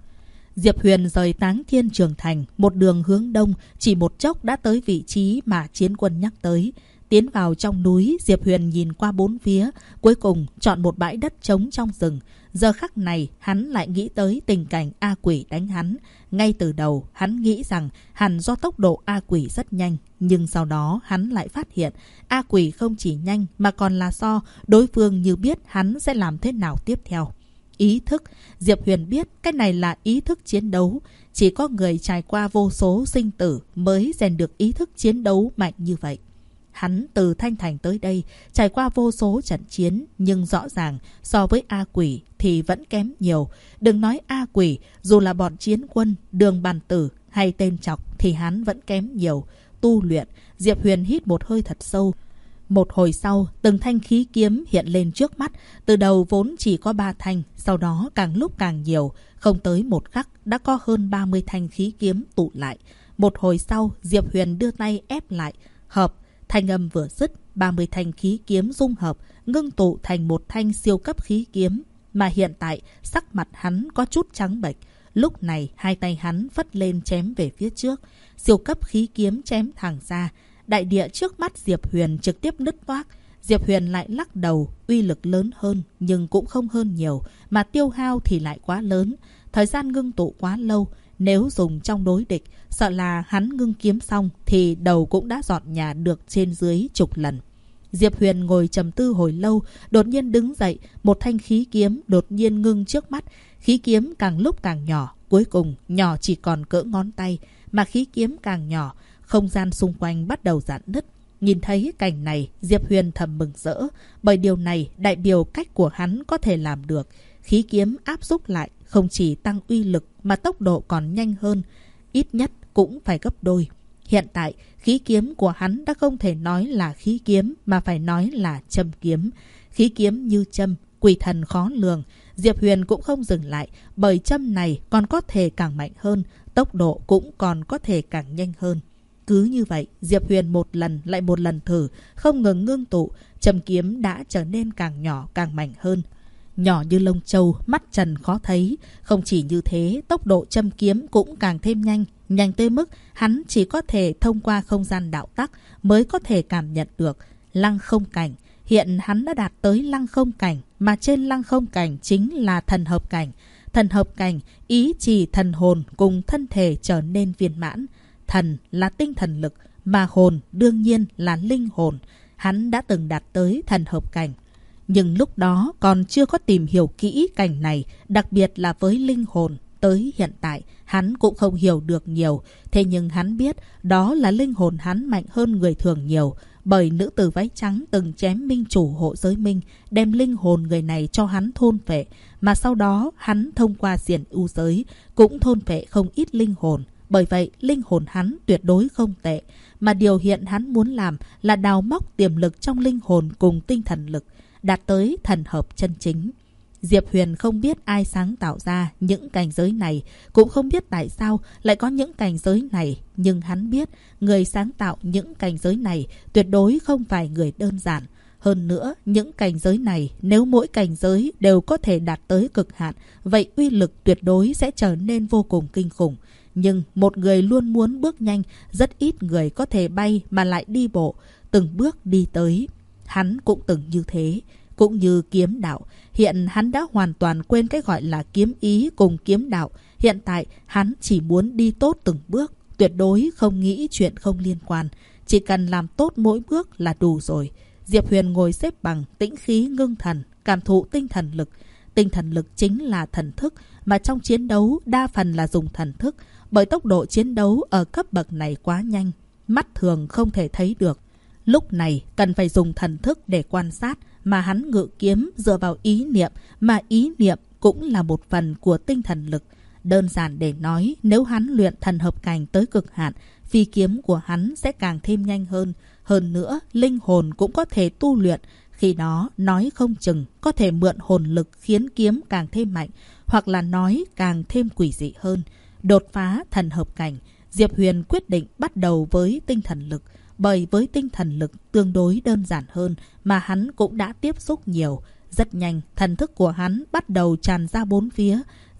Diệp Huyền rời Táng Thiên Trường Thành, một đường hướng đông, chỉ một chốc đã tới vị trí mà Chiến Quân nhắc tới. Tiến vào trong núi, Diệp Huyền nhìn qua bốn phía, cuối cùng chọn một bãi đất trống trong rừng. Giờ khắc này, hắn lại nghĩ tới tình cảnh A Quỷ đánh hắn. Ngay từ đầu, hắn nghĩ rằng hẳn do tốc độ A Quỷ rất nhanh. Nhưng sau đó, hắn lại phát hiện A Quỷ không chỉ nhanh mà còn là do đối phương như biết hắn sẽ làm thế nào tiếp theo. Ý thức, Diệp Huyền biết cái này là ý thức chiến đấu. Chỉ có người trải qua vô số sinh tử mới rèn được ý thức chiến đấu mạnh như vậy. Hắn từ Thanh Thành tới đây, trải qua vô số trận chiến, nhưng rõ ràng so với A Quỷ thì vẫn kém nhiều. Đừng nói A Quỷ, dù là bọn Chiến Quân, Đường Bàn Tử hay Tên Trọc thì hắn vẫn kém nhiều. Tu luyện, Diệp Huyền hít một hơi thật sâu. Một hồi sau, từng thanh khí kiếm hiện lên trước mắt. Từ đầu vốn chỉ có 3 thanh, sau đó càng lúc càng nhiều. Không tới một khắc đã có hơn 30 thanh khí kiếm tụ lại. Một hồi sau, Diệp Huyền đưa tay ép lại, hợp. Thanh âm vừa dứt, 30 thanh khí kiếm dung hợp, ngưng tụ thành một thanh siêu cấp khí kiếm. Mà hiện tại, sắc mặt hắn có chút trắng bệch. Lúc này, hai tay hắn phất lên chém về phía trước. Siêu cấp khí kiếm chém thẳng ra. Đại địa trước mắt Diệp Huyền trực tiếp nứt toác. Diệp Huyền lại lắc đầu, uy lực lớn hơn, nhưng cũng không hơn nhiều. Mà tiêu hao thì lại quá lớn. Thời gian ngưng tụ quá lâu. Nếu dùng trong đối địch, sợ là hắn ngưng kiếm xong thì đầu cũng đã dọn nhà được trên dưới chục lần. Diệp Huyền ngồi trầm tư hồi lâu, đột nhiên đứng dậy, một thanh khí kiếm đột nhiên ngưng trước mắt. Khí kiếm càng lúc càng nhỏ, cuối cùng nhỏ chỉ còn cỡ ngón tay, mà khí kiếm càng nhỏ, không gian xung quanh bắt đầu rạn nứt. Nhìn thấy cảnh này, Diệp Huyền thầm mừng rỡ, bởi điều này đại biểu cách của hắn có thể làm được. Khí kiếm áp xúc lại, không chỉ tăng uy lực mà tốc độ còn nhanh hơn, ít nhất cũng phải gấp đôi. Hiện tại, khí kiếm của hắn đã không thể nói là khí kiếm mà phải nói là châm kiếm. Khí kiếm như châm, quỷ thần khó lường. Diệp Huyền cũng không dừng lại, bởi châm này còn có thể càng mạnh hơn, tốc độ cũng còn có thể càng nhanh hơn. Cứ như vậy, Diệp Huyền một lần lại một lần thử, không ngừng ngưng tụ, châm kiếm đã trở nên càng nhỏ càng mạnh hơn. Nhỏ như lông trâu, mắt trần khó thấy. Không chỉ như thế, tốc độ châm kiếm cũng càng thêm nhanh. Nhanh tới mức hắn chỉ có thể thông qua không gian đạo tắc mới có thể cảm nhận được. Lăng không cảnh. Hiện hắn đã đạt tới lăng không cảnh, mà trên lăng không cảnh chính là thần hợp cảnh. Thần hợp cảnh, ý chỉ thần hồn cùng thân thể trở nên viên mãn. Thần là tinh thần lực, mà hồn đương nhiên là linh hồn. Hắn đã từng đạt tới thần hợp cảnh. Nhưng lúc đó còn chưa có tìm hiểu kỹ cảnh này, đặc biệt là với linh hồn. Tới hiện tại, hắn cũng không hiểu được nhiều. Thế nhưng hắn biết đó là linh hồn hắn mạnh hơn người thường nhiều. Bởi nữ tử váy trắng từng chém minh chủ hộ giới minh, đem linh hồn người này cho hắn thôn phệ. Mà sau đó hắn thông qua xiển u giới, cũng thôn phệ không ít linh hồn. Bởi vậy, linh hồn hắn tuyệt đối không tệ. Mà điều hiện hắn muốn làm là đào móc tiềm lực trong linh hồn cùng tinh thần lực, đạt tới thần hợp chân chính. Diệp Huyền không biết ai sáng tạo ra những cảnh giới này, cũng không biết tại sao lại có những cảnh giới này. Nhưng hắn biết người sáng tạo những cảnh giới này tuyệt đối không phải người đơn giản. Hơn nữa, những cảnh giới này nếu mỗi cảnh giới đều có thể đạt tới cực hạn, vậy uy lực tuyệt đối sẽ trở nên vô cùng kinh khủng. Nhưng một người luôn muốn bước nhanh, rất ít người có thể bay mà lại đi bộ, từng bước đi tới. Hắn cũng từng như thế. Cũng như kiếm đạo, hiện hắn đã hoàn toàn quên cái gọi là kiếm ý cùng kiếm đạo. Hiện tại hắn chỉ muốn đi tốt từng bước, tuyệt đối không nghĩ chuyện không liên quan. Chỉ cần làm tốt mỗi bước là đủ rồi. Diệp Huyền ngồi xếp bằng, tĩnh khí ngưng thần, cảm thụ tinh thần lực. Tinh thần lực chính là thần thức, mà trong chiến đấu đa phần là dùng thần thức. Bởi tốc độ chiến đấu ở cấp bậc này quá nhanh, mắt thường không thể thấy được. Lúc này cần phải dùng thần thức để quan sát, mà hắn ngự kiếm dựa vào ý niệm, mà ý niệm cũng là một phần của tinh thần lực. Đơn giản để nói, nếu hắn luyện thần hợp cảnh tới cực hạn, phi kiếm của hắn sẽ càng thêm nhanh hơn. Hơn nữa, linh hồn cũng có thể tu luyện. Khi đó, nói không chừng, có thể mượn hồn lực khiến kiếm càng thêm mạnh, hoặc là nói càng thêm quỷ dị hơn. Đột phá thần hợp cảnh, Diệp Huyền quyết định bắt đầu với tinh thần lực. Bởi với tinh thần lực tương đối đơn giản hơn mà hắn cũng đã tiếp xúc nhiều. Rất nhanh, thần thức của hắn bắt đầu tràn ra bốn phía.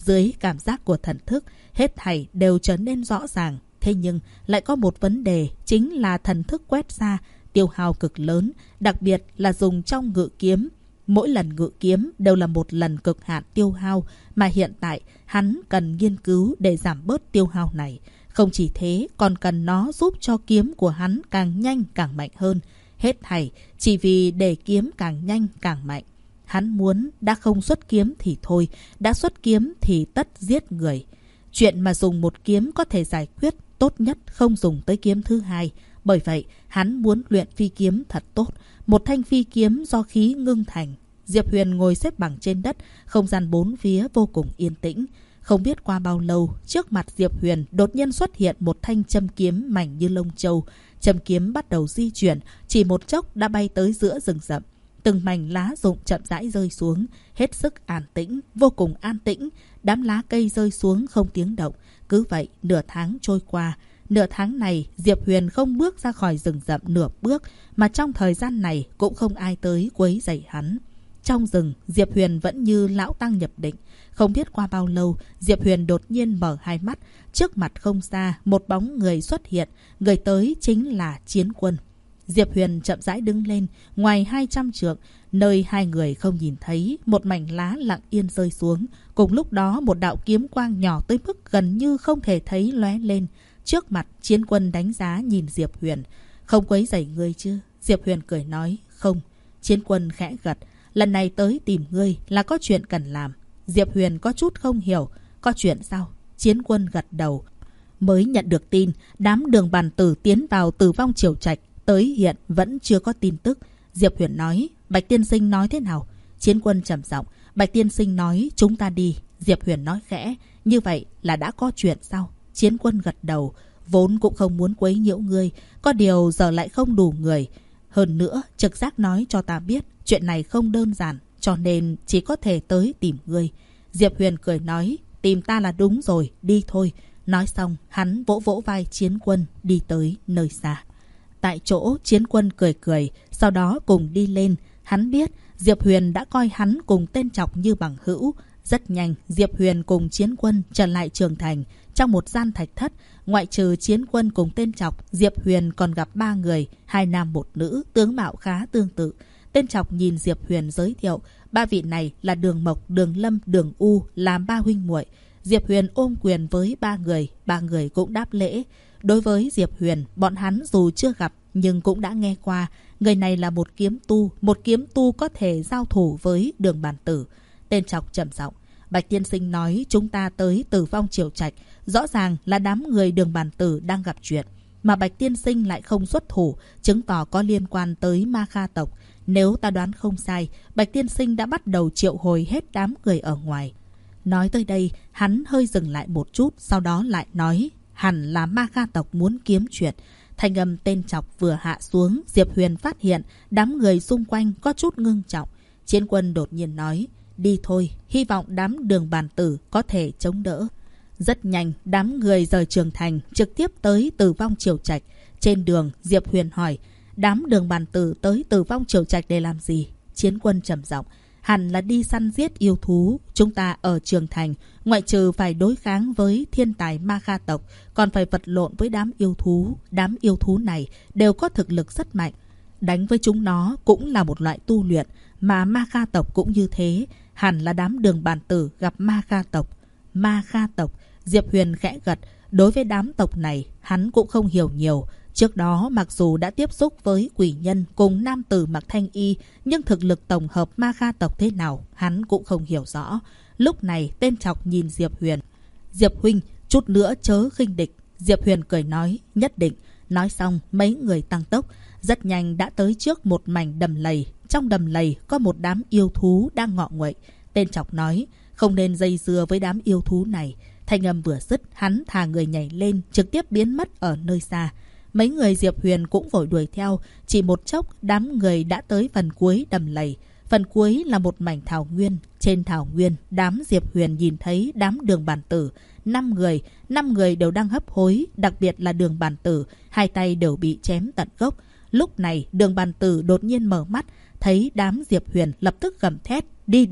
Dưới cảm giác của thần thức, hết thảy đều trở nên rõ ràng. Thế nhưng lại có một vấn đề, chính là thần thức quét ra tiêu hao cực lớn, đặc biệt là dùng trong ngự kiếm. Mỗi lần ngự kiếm đều là một lần cực hạn tiêu hao, mà hiện tại hắn cần nghiên cứu để giảm bớt tiêu hao này. Không chỉ thế, còn cần nó giúp cho kiếm của hắn càng nhanh càng mạnh hơn. Hết thảy chỉ vì để kiếm càng nhanh càng mạnh. Hắn muốn đã không xuất kiếm thì thôi, đã xuất kiếm thì tất giết người. Chuyện mà dùng một kiếm có thể giải quyết, tốt nhất không dùng tới kiếm thứ hai. Bởi vậy, hắn muốn luyện phi kiếm thật tốt, một thanh phi kiếm do khí ngưng thành. Diệp Huyền ngồi xếp bằng trên đất, không gian bốn phía vô cùng yên tĩnh. Không biết qua bao lâu, trước mặt Diệp Huyền đột nhiên xuất hiện một thanh châm kiếm mảnh như lông châu. Châm kiếm bắt đầu di chuyển, chỉ một chốc đã bay tới giữa rừng rậm. Từng mảnh lá rụng chậm rãi rơi xuống, hết sức an tĩnh, vô cùng an tĩnh. Đám lá cây rơi xuống không tiếng động. Cứ vậy, nửa tháng trôi qua. Nửa tháng này, Diệp Huyền không bước ra khỏi rừng rậm nửa bước, mà trong thời gian này cũng không ai tới quấy rầy hắn. Trong rừng, Diệp Huyền vẫn như lão tăng nhập định. Không biết qua bao lâu, Diệp Huyền đột nhiên mở hai mắt. Trước mặt không xa, một bóng người xuất hiện. Người tới chính là Chiến Quân. Diệp Huyền chậm rãi đứng lên. Ngoài 200 trượng, nơi hai người không nhìn thấy, một mảnh lá lặng yên rơi xuống. Cùng lúc đó, một đạo kiếm quang nhỏ tới mức gần như không thể thấy lóe lên. Trước mặt, Chiến Quân đánh giá nhìn Diệp Huyền. Không quấy rầy ngươi chứ? Diệp Huyền cười nói, không. Chiến Quân khẽ gật. Lần này tới tìm ngươi là có chuyện cần làm. Diệp Huyền có chút không hiểu. Có chuyện sao? Chiến Quân gật đầu. Mới nhận được tin, đám Đường Bàn Tử tiến vào Tử Vong Triều Trạch. Tới hiện vẫn chưa có tin tức. Diệp Huyền nói, Bạch tiên sinh nói thế nào? Chiến Quân trầm giọng, Bạch tiên sinh nói chúng ta đi. Diệp Huyền nói khẽ, như vậy là đã có chuyện sao? Chiến Quân gật đầu, vốn cũng không muốn quấy nhiễu ngươi, có điều giờ lại không đủ người. Hơn nữa, trực giác nói cho ta biết chuyện này không đơn giản, cho nên chỉ có thể tới tìm ngươi. Diệp Huyền cười nói, tìm ta là đúng rồi, đi thôi. Nói xong, hắn vỗ vỗ vai Chiến Quân đi tới nơi xa. Tại chỗ, Chiến Quân cười cười, sau đó cùng đi lên. Hắn biết Diệp Huyền đã coi hắn cùng tên Trọc như bằng hữu. Rất nhanh, Diệp Huyền cùng Chiến Quân trở lại Trường Thành. Trong một gian thạch thất, ngoại trừ Chiến Quân cùng tên Trọc, Diệp Huyền còn gặp 3 người, 2 nam 1 nữ, tướng mạo khá tương tự. Tên Trọc nhìn Diệp Huyền giới thiệu, 3 vị này là Đường Mộc, Đường Lâm, Đường U, làm 3 huynh muội. Diệp Huyền ôm quyền với 3 người cũng đáp lễ. Đối với Diệp Huyền, bọn hắn dù chưa gặp nhưng cũng đã nghe qua, người này là một kiếm tu có thể giao thủ với Đường Bàn Tử. Tên Trọc trầm giọng, Bạch tiên sinh nói chúng ta tới Tử Vong Triều Trạch, rõ ràng là đám người Đường Bàn Tử đang gặp chuyện, mà Bạch tiên sinh lại không xuất thủ, chứng tỏ có liên quan tới Ma Kha tộc. Nếu ta đoán không sai, Bạch tiên sinh đã bắt đầu triệu hồi hết đám người ở ngoài. Nói tới đây, hắn hơi dừng lại một chút, sau đó lại nói, hẳn là Ma Kha tộc muốn kiếm chuyện. Thanh âm tên Trọc vừa hạ xuống, Diệp Huyền phát hiện đám người xung quanh có chút ngưng trọng. Chiến Quân đột nhiên nói, đi thôi, hy vọng đám Đường Bàn Tử có thể chống đỡ. Rất nhanh, đám người rời Trường Thành, trực tiếp tới Tử Vong Triều Trạch. Trên đường, Diệp Huyền hỏi, đám Đường Bàn Tử tới Tử Vong Triều Trạch để làm gì? Chiến Quân trầm giọng, hẳn là đi săn giết yêu thú. Chúng ta ở Trường Thành, ngoại trừ phải đối kháng với thiên tài Ma Kha tộc, còn phải vật lộn với đám yêu thú. Đám yêu thú này đều có thực lực rất mạnh. Đánh với chúng nó cũng là một loại tu luyện, mà Ma Kha tộc cũng như thế. Hẳn là đám Đường Bàn Tử gặp Ma Kha tộc. Ma Kha tộc, Diệp Huyền khẽ gật. Đối với đám tộc này, hắn cũng không hiểu nhiều. Trước đó mặc dù đã tiếp xúc với quỷ nhân cùng nam tử mặc thanh y, nhưng thực lực tổng hợp Ma Kha tộc thế nào, hắn cũng không hiểu rõ. Lúc này tên Trọc nhìn Diệp Huyền. Diệp huynh, chút nữa chớ khinh địch. Diệp Huyền cười nói, nhất định. Nói xong, mấy người tăng tốc. Rất nhanh đã tới trước một mảnh đầm lầy. Trong đầm lầy có một đám yêu thú đang ngọ nguậy. Tên Trọc nói, không nên dây dưa với đám yêu thú này. Thanh âm vừa dứt, hắn thả người nhảy lên, trực tiếp biến mất ở nơi xa. Mấy người Diệp Huyền cũng vội đuổi theo. Chỉ một chốc, đám người đã tới phần cuối đầm lầy. Phần cuối là một mảnh thảo nguyên. Trên thảo nguyên, đám Diệp Huyền nhìn thấy đám Đường Bàn Tử. 5 người đều đang hấp hối, đặc biệt là Đường Bàn Tử. 2 tay đều bị chém tận gốc. Lúc này, Đường Bàn Tử đột nhiên mở mắt, thấy đám Diệp Huyền lập tức gầm thét, đi đi.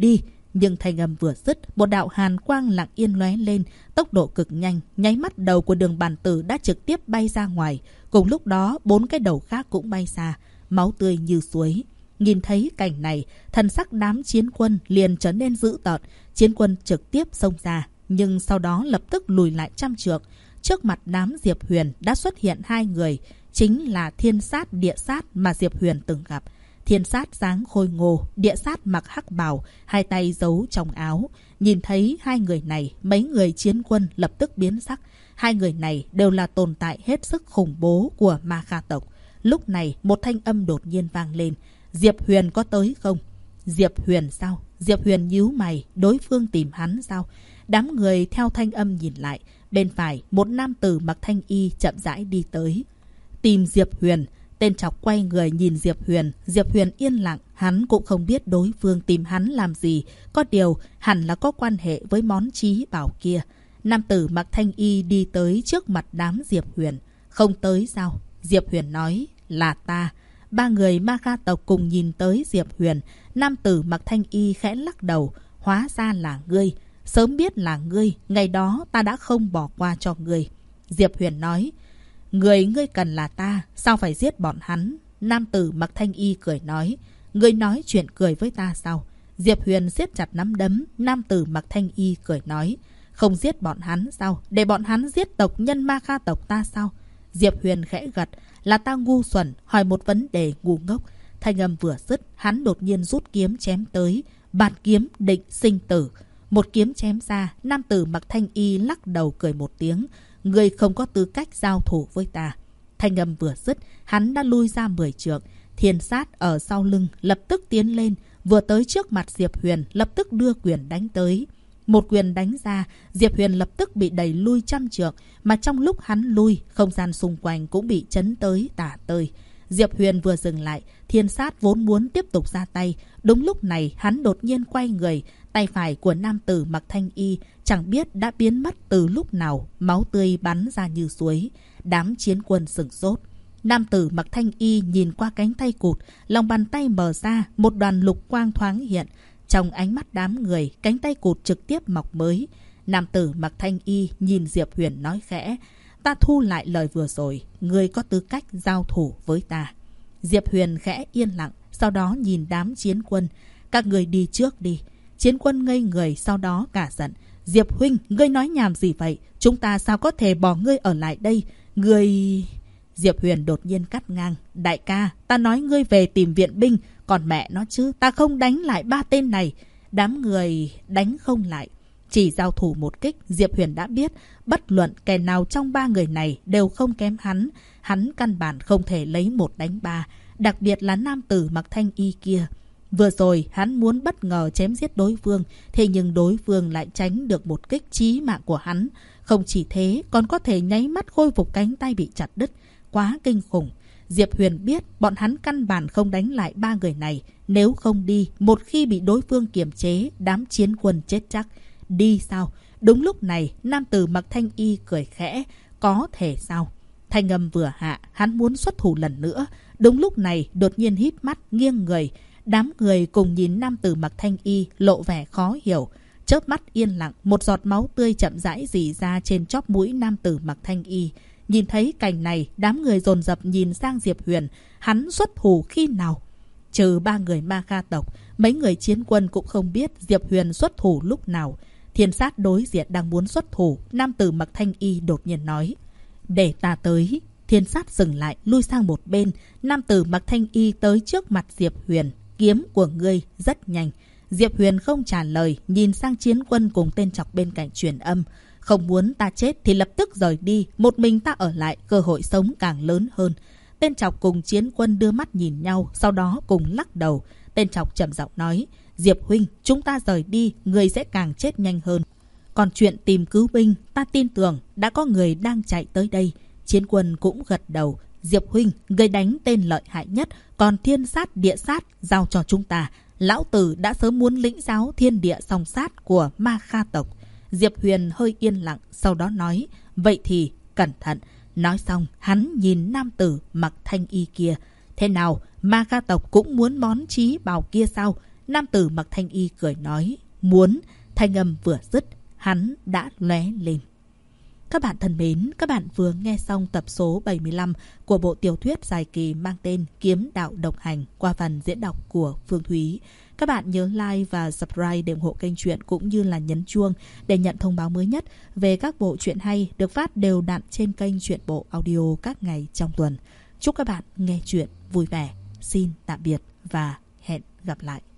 Nhưng thanh âm vừa dứt, một đạo hàn quang lặng yên lóe lên, tốc độ cực nhanh, nháy mắt đầu của Đường Bàn Tử đã trực tiếp bay ra ngoài. Cùng lúc đó, 4 cái đầu khác cũng bay xa, máu tươi như suối. Nhìn thấy cảnh này, thần sắc đám chiến quân liền trở nên dữ tợn. Chiến quân trực tiếp xông ra, nhưng sau đó lập tức lùi lại 100 trượng. Trước mặt đám Diệp Huyền đã xuất hiện 2 người, chính là Thiên Sát, Địa Sát mà Diệp Huyền từng gặp. Thiên Sát dáng khôi ngô, Địa Sát mặc hắc bào, 2 tay giấu trong áo. Nhìn thấy 2 người này, mấy người chiến quân lập tức biến sắc. 2 người này đều là tồn tại hết sức khủng bố của Ma Kha tộc. Lúc này, một thanh âm đột nhiên vang lên. Diệp Huyền có tới không? Diệp Huyền sao? Diệp Huyền nhíu mày, đối phương tìm hắn sao? Đám người theo thanh âm nhìn lại. Bên phải, một nam tử mặc thanh y chậm rãi đi tới. Tìm Diệp Huyền. Tên chọc quay người nhìn Diệp Huyền. Diệp Huyền yên lặng, hắn cũng không biết đối phương tìm hắn làm gì. Có điều, hẳn là có quan hệ với món trí bảo kia. Nam tử mặc thanh y đi tới trước mặt đám Diệp Huyền. Không tới sao? Diệp Huyền nói, là ta. 3 người Ma Kha tộc cùng nhìn tới Diệp Huyền. Nam tử mặc thanh y khẽ lắc đầu. Hóa ra là ngươi. Sớm biết là ngươi, ngày đó ta đã không bỏ qua cho ngươi. Diệp Huyền nói, người ngươi cần là ta, sao phải giết bọn hắn? Nam tử mặc thanh y cười nói, ngươi nói chuyện cười với ta sao? Diệp Huyền siết chặt nắm đấm. Nam tử mặc thanh y cười nói, không giết bọn hắn sao? Để bọn hắn giết tộc nhân Ma Kha tộc ta sao? Diệp Huyền khẽ gật, là ta ngu xuẩn, hỏi một vấn đề ngu ngốc. Thanh âm vừa dứt, hắn đột nhiên rút kiếm chém tới. Bạt kiếm định sinh tử. Một kiếm chém ra, nam tử mặc thanh y lắc đầu cười một tiếng. Người không có tư cách giao thủ với ta. Thanh âm vừa dứt, hắn đã lui ra 10 trượng. Thiên Sát ở sau lưng lập tức tiến lên, vừa tới trước mặt Diệp Huyền, lập tức đưa quyền đánh tới. Một quyền đánh ra, Diệp Huyền lập tức bị đẩy lui 100 trượng, mà trong lúc hắn lui, không gian xung quanh cũng bị chấn tới tả tơi. Diệp Huyền vừa dừng lại, Thiên Sát vốn muốn tiếp tục ra tay. Đúng lúc này, hắn đột nhiên quay người, tay phải của nam tử mặc thanh y chẳng biết đã biến mất từ lúc nào, máu tươi bắn ra như suối. Đám chiến quân sửng sốt. Nam tử mặc thanh y nhìn qua cánh tay cụt, lòng bàn tay mở ra, một đoàn lục quang thoáng hiện. Trong ánh mắt đám người, cánh tay cụt trực tiếp mọc mới. Nam tử mặc thanh y nhìn Diệp Huyền nói khẽ, ta thu lại lời vừa rồi, ngươi có tư cách giao thủ với ta. Diệp Huyền khẽ yên lặng, sau đó nhìn đám chiến quân, các người đi trước đi. Chiến quân ngây người, sau đó cả giận. Diệp huynh, ngươi nói nhảm gì vậy? Chúng ta sao có thể bỏ ngươi ở lại đây? Ngươi... Diệp Huyền đột nhiên cắt ngang. Đại ca, ta nói ngươi về tìm viện binh, còn mẹ nó chứ, ta không đánh lại 3 tên này. Đám người đánh không lại. Chỉ giao thủ một kích, Diệp Huyền đã biết, bất luận kẻ nào trong 3 người này đều không kém hắn. Hắn căn bản không thể lấy 1 đánh 3, đặc biệt là nam tử mặc thanh y kia. Vừa rồi, hắn muốn bất ngờ chém giết đối phương, thế nhưng đối phương lại tránh được một kích chí mạng của hắn. Không chỉ thế, còn có thể nháy mắt khôi phục cánh tay bị chặt đứt. Quá kinh khủng. Diệp Huyền biết bọn hắn căn bản không đánh lại 3 người này. Nếu không đi, một khi bị đối phương kiềm chế, đám chiến quân chết chắc. Đi sao? Đúng lúc này, nam tử mặc thanh y cười khẽ. Có thể sao? Thanh âm vừa hạ, hắn muốn xuất thủ lần nữa. Đúng lúc này, đột nhiên híp mắt, nghiêng người. Đám người cùng nhìn nam tử mặc thanh y, lộ vẻ khó hiểu. Chớp mắt yên lặng, một giọt máu tươi chậm rãi rỉ ra trên chóp mũi nam tử mặc thanh y. Nhìn thấy cảnh này, đám người dồn dập nhìn sang Diệp Huyền. Hắn xuất thủ khi nào? Trừ 3 người Ma Kha tộc, mấy người chiến quân cũng không biết Diệp Huyền xuất thủ lúc nào. Thiên Sát đối diện đang muốn xuất thủ, nam tử mặc thanh y đột nhiên nói, để ta tới. Thiên Sát dừng lại, lui sang một bên. Nam tử mặc thanh y tới trước mặt Diệp Huyền. Kiếm của ngươi rất nhanh. Diệp Huyền không trả lời, nhìn sang chiến quân cùng tên chọc bên cạnh truyền âm. Không muốn ta chết thì lập tức rời đi, một mình ta ở lại, cơ hội sống càng lớn hơn. Tên chọc cùng chiến quân đưa mắt nhìn nhau, sau đó cùng lắc đầu. Tên chọc trầm giọng nói, Diệp huynh, chúng ta rời đi, người sẽ càng chết nhanh hơn. Còn chuyện tìm cứu binh, ta tin tưởng đã có người đang chạy tới đây. Chiến quân cũng gật đầu. Diệp huynh, người đánh tên lợi hại nhất, còn thiên sát địa sát giao cho chúng ta. Lão tử đã sớm muốn lĩnh giáo thiên địa song sát của Ma Kha tộc. Diệp Huyền hơi yên lặng, sau đó nói, vậy thì cẩn thận. Nói xong, hắn nhìn nam tử mặc thanh y kia. Thế nào, Ma Kha tộc cũng muốn món trí bảo kia sao? Nam tử mặc thanh y cười nói, muốn. Thanh âm vừa dứt, hắn đã lóe lên. Các bạn thân mến, các bạn vừa nghe xong tập số 75 của bộ tiểu thuyết dài kỳ mang tên Kiếm Đạo Độc Hành qua phần diễn đọc của Phương Thúy. Các bạn nhớ like và subscribe để ủng hộ kênh truyện cũng như là nhấn chuông để nhận thông báo mới nhất về các bộ truyện hay được phát đều đặn trên kênh Truyện Bộ Audio các ngày trong tuần. Chúc các bạn nghe truyện vui vẻ. Xin tạm biệt và hẹn gặp lại.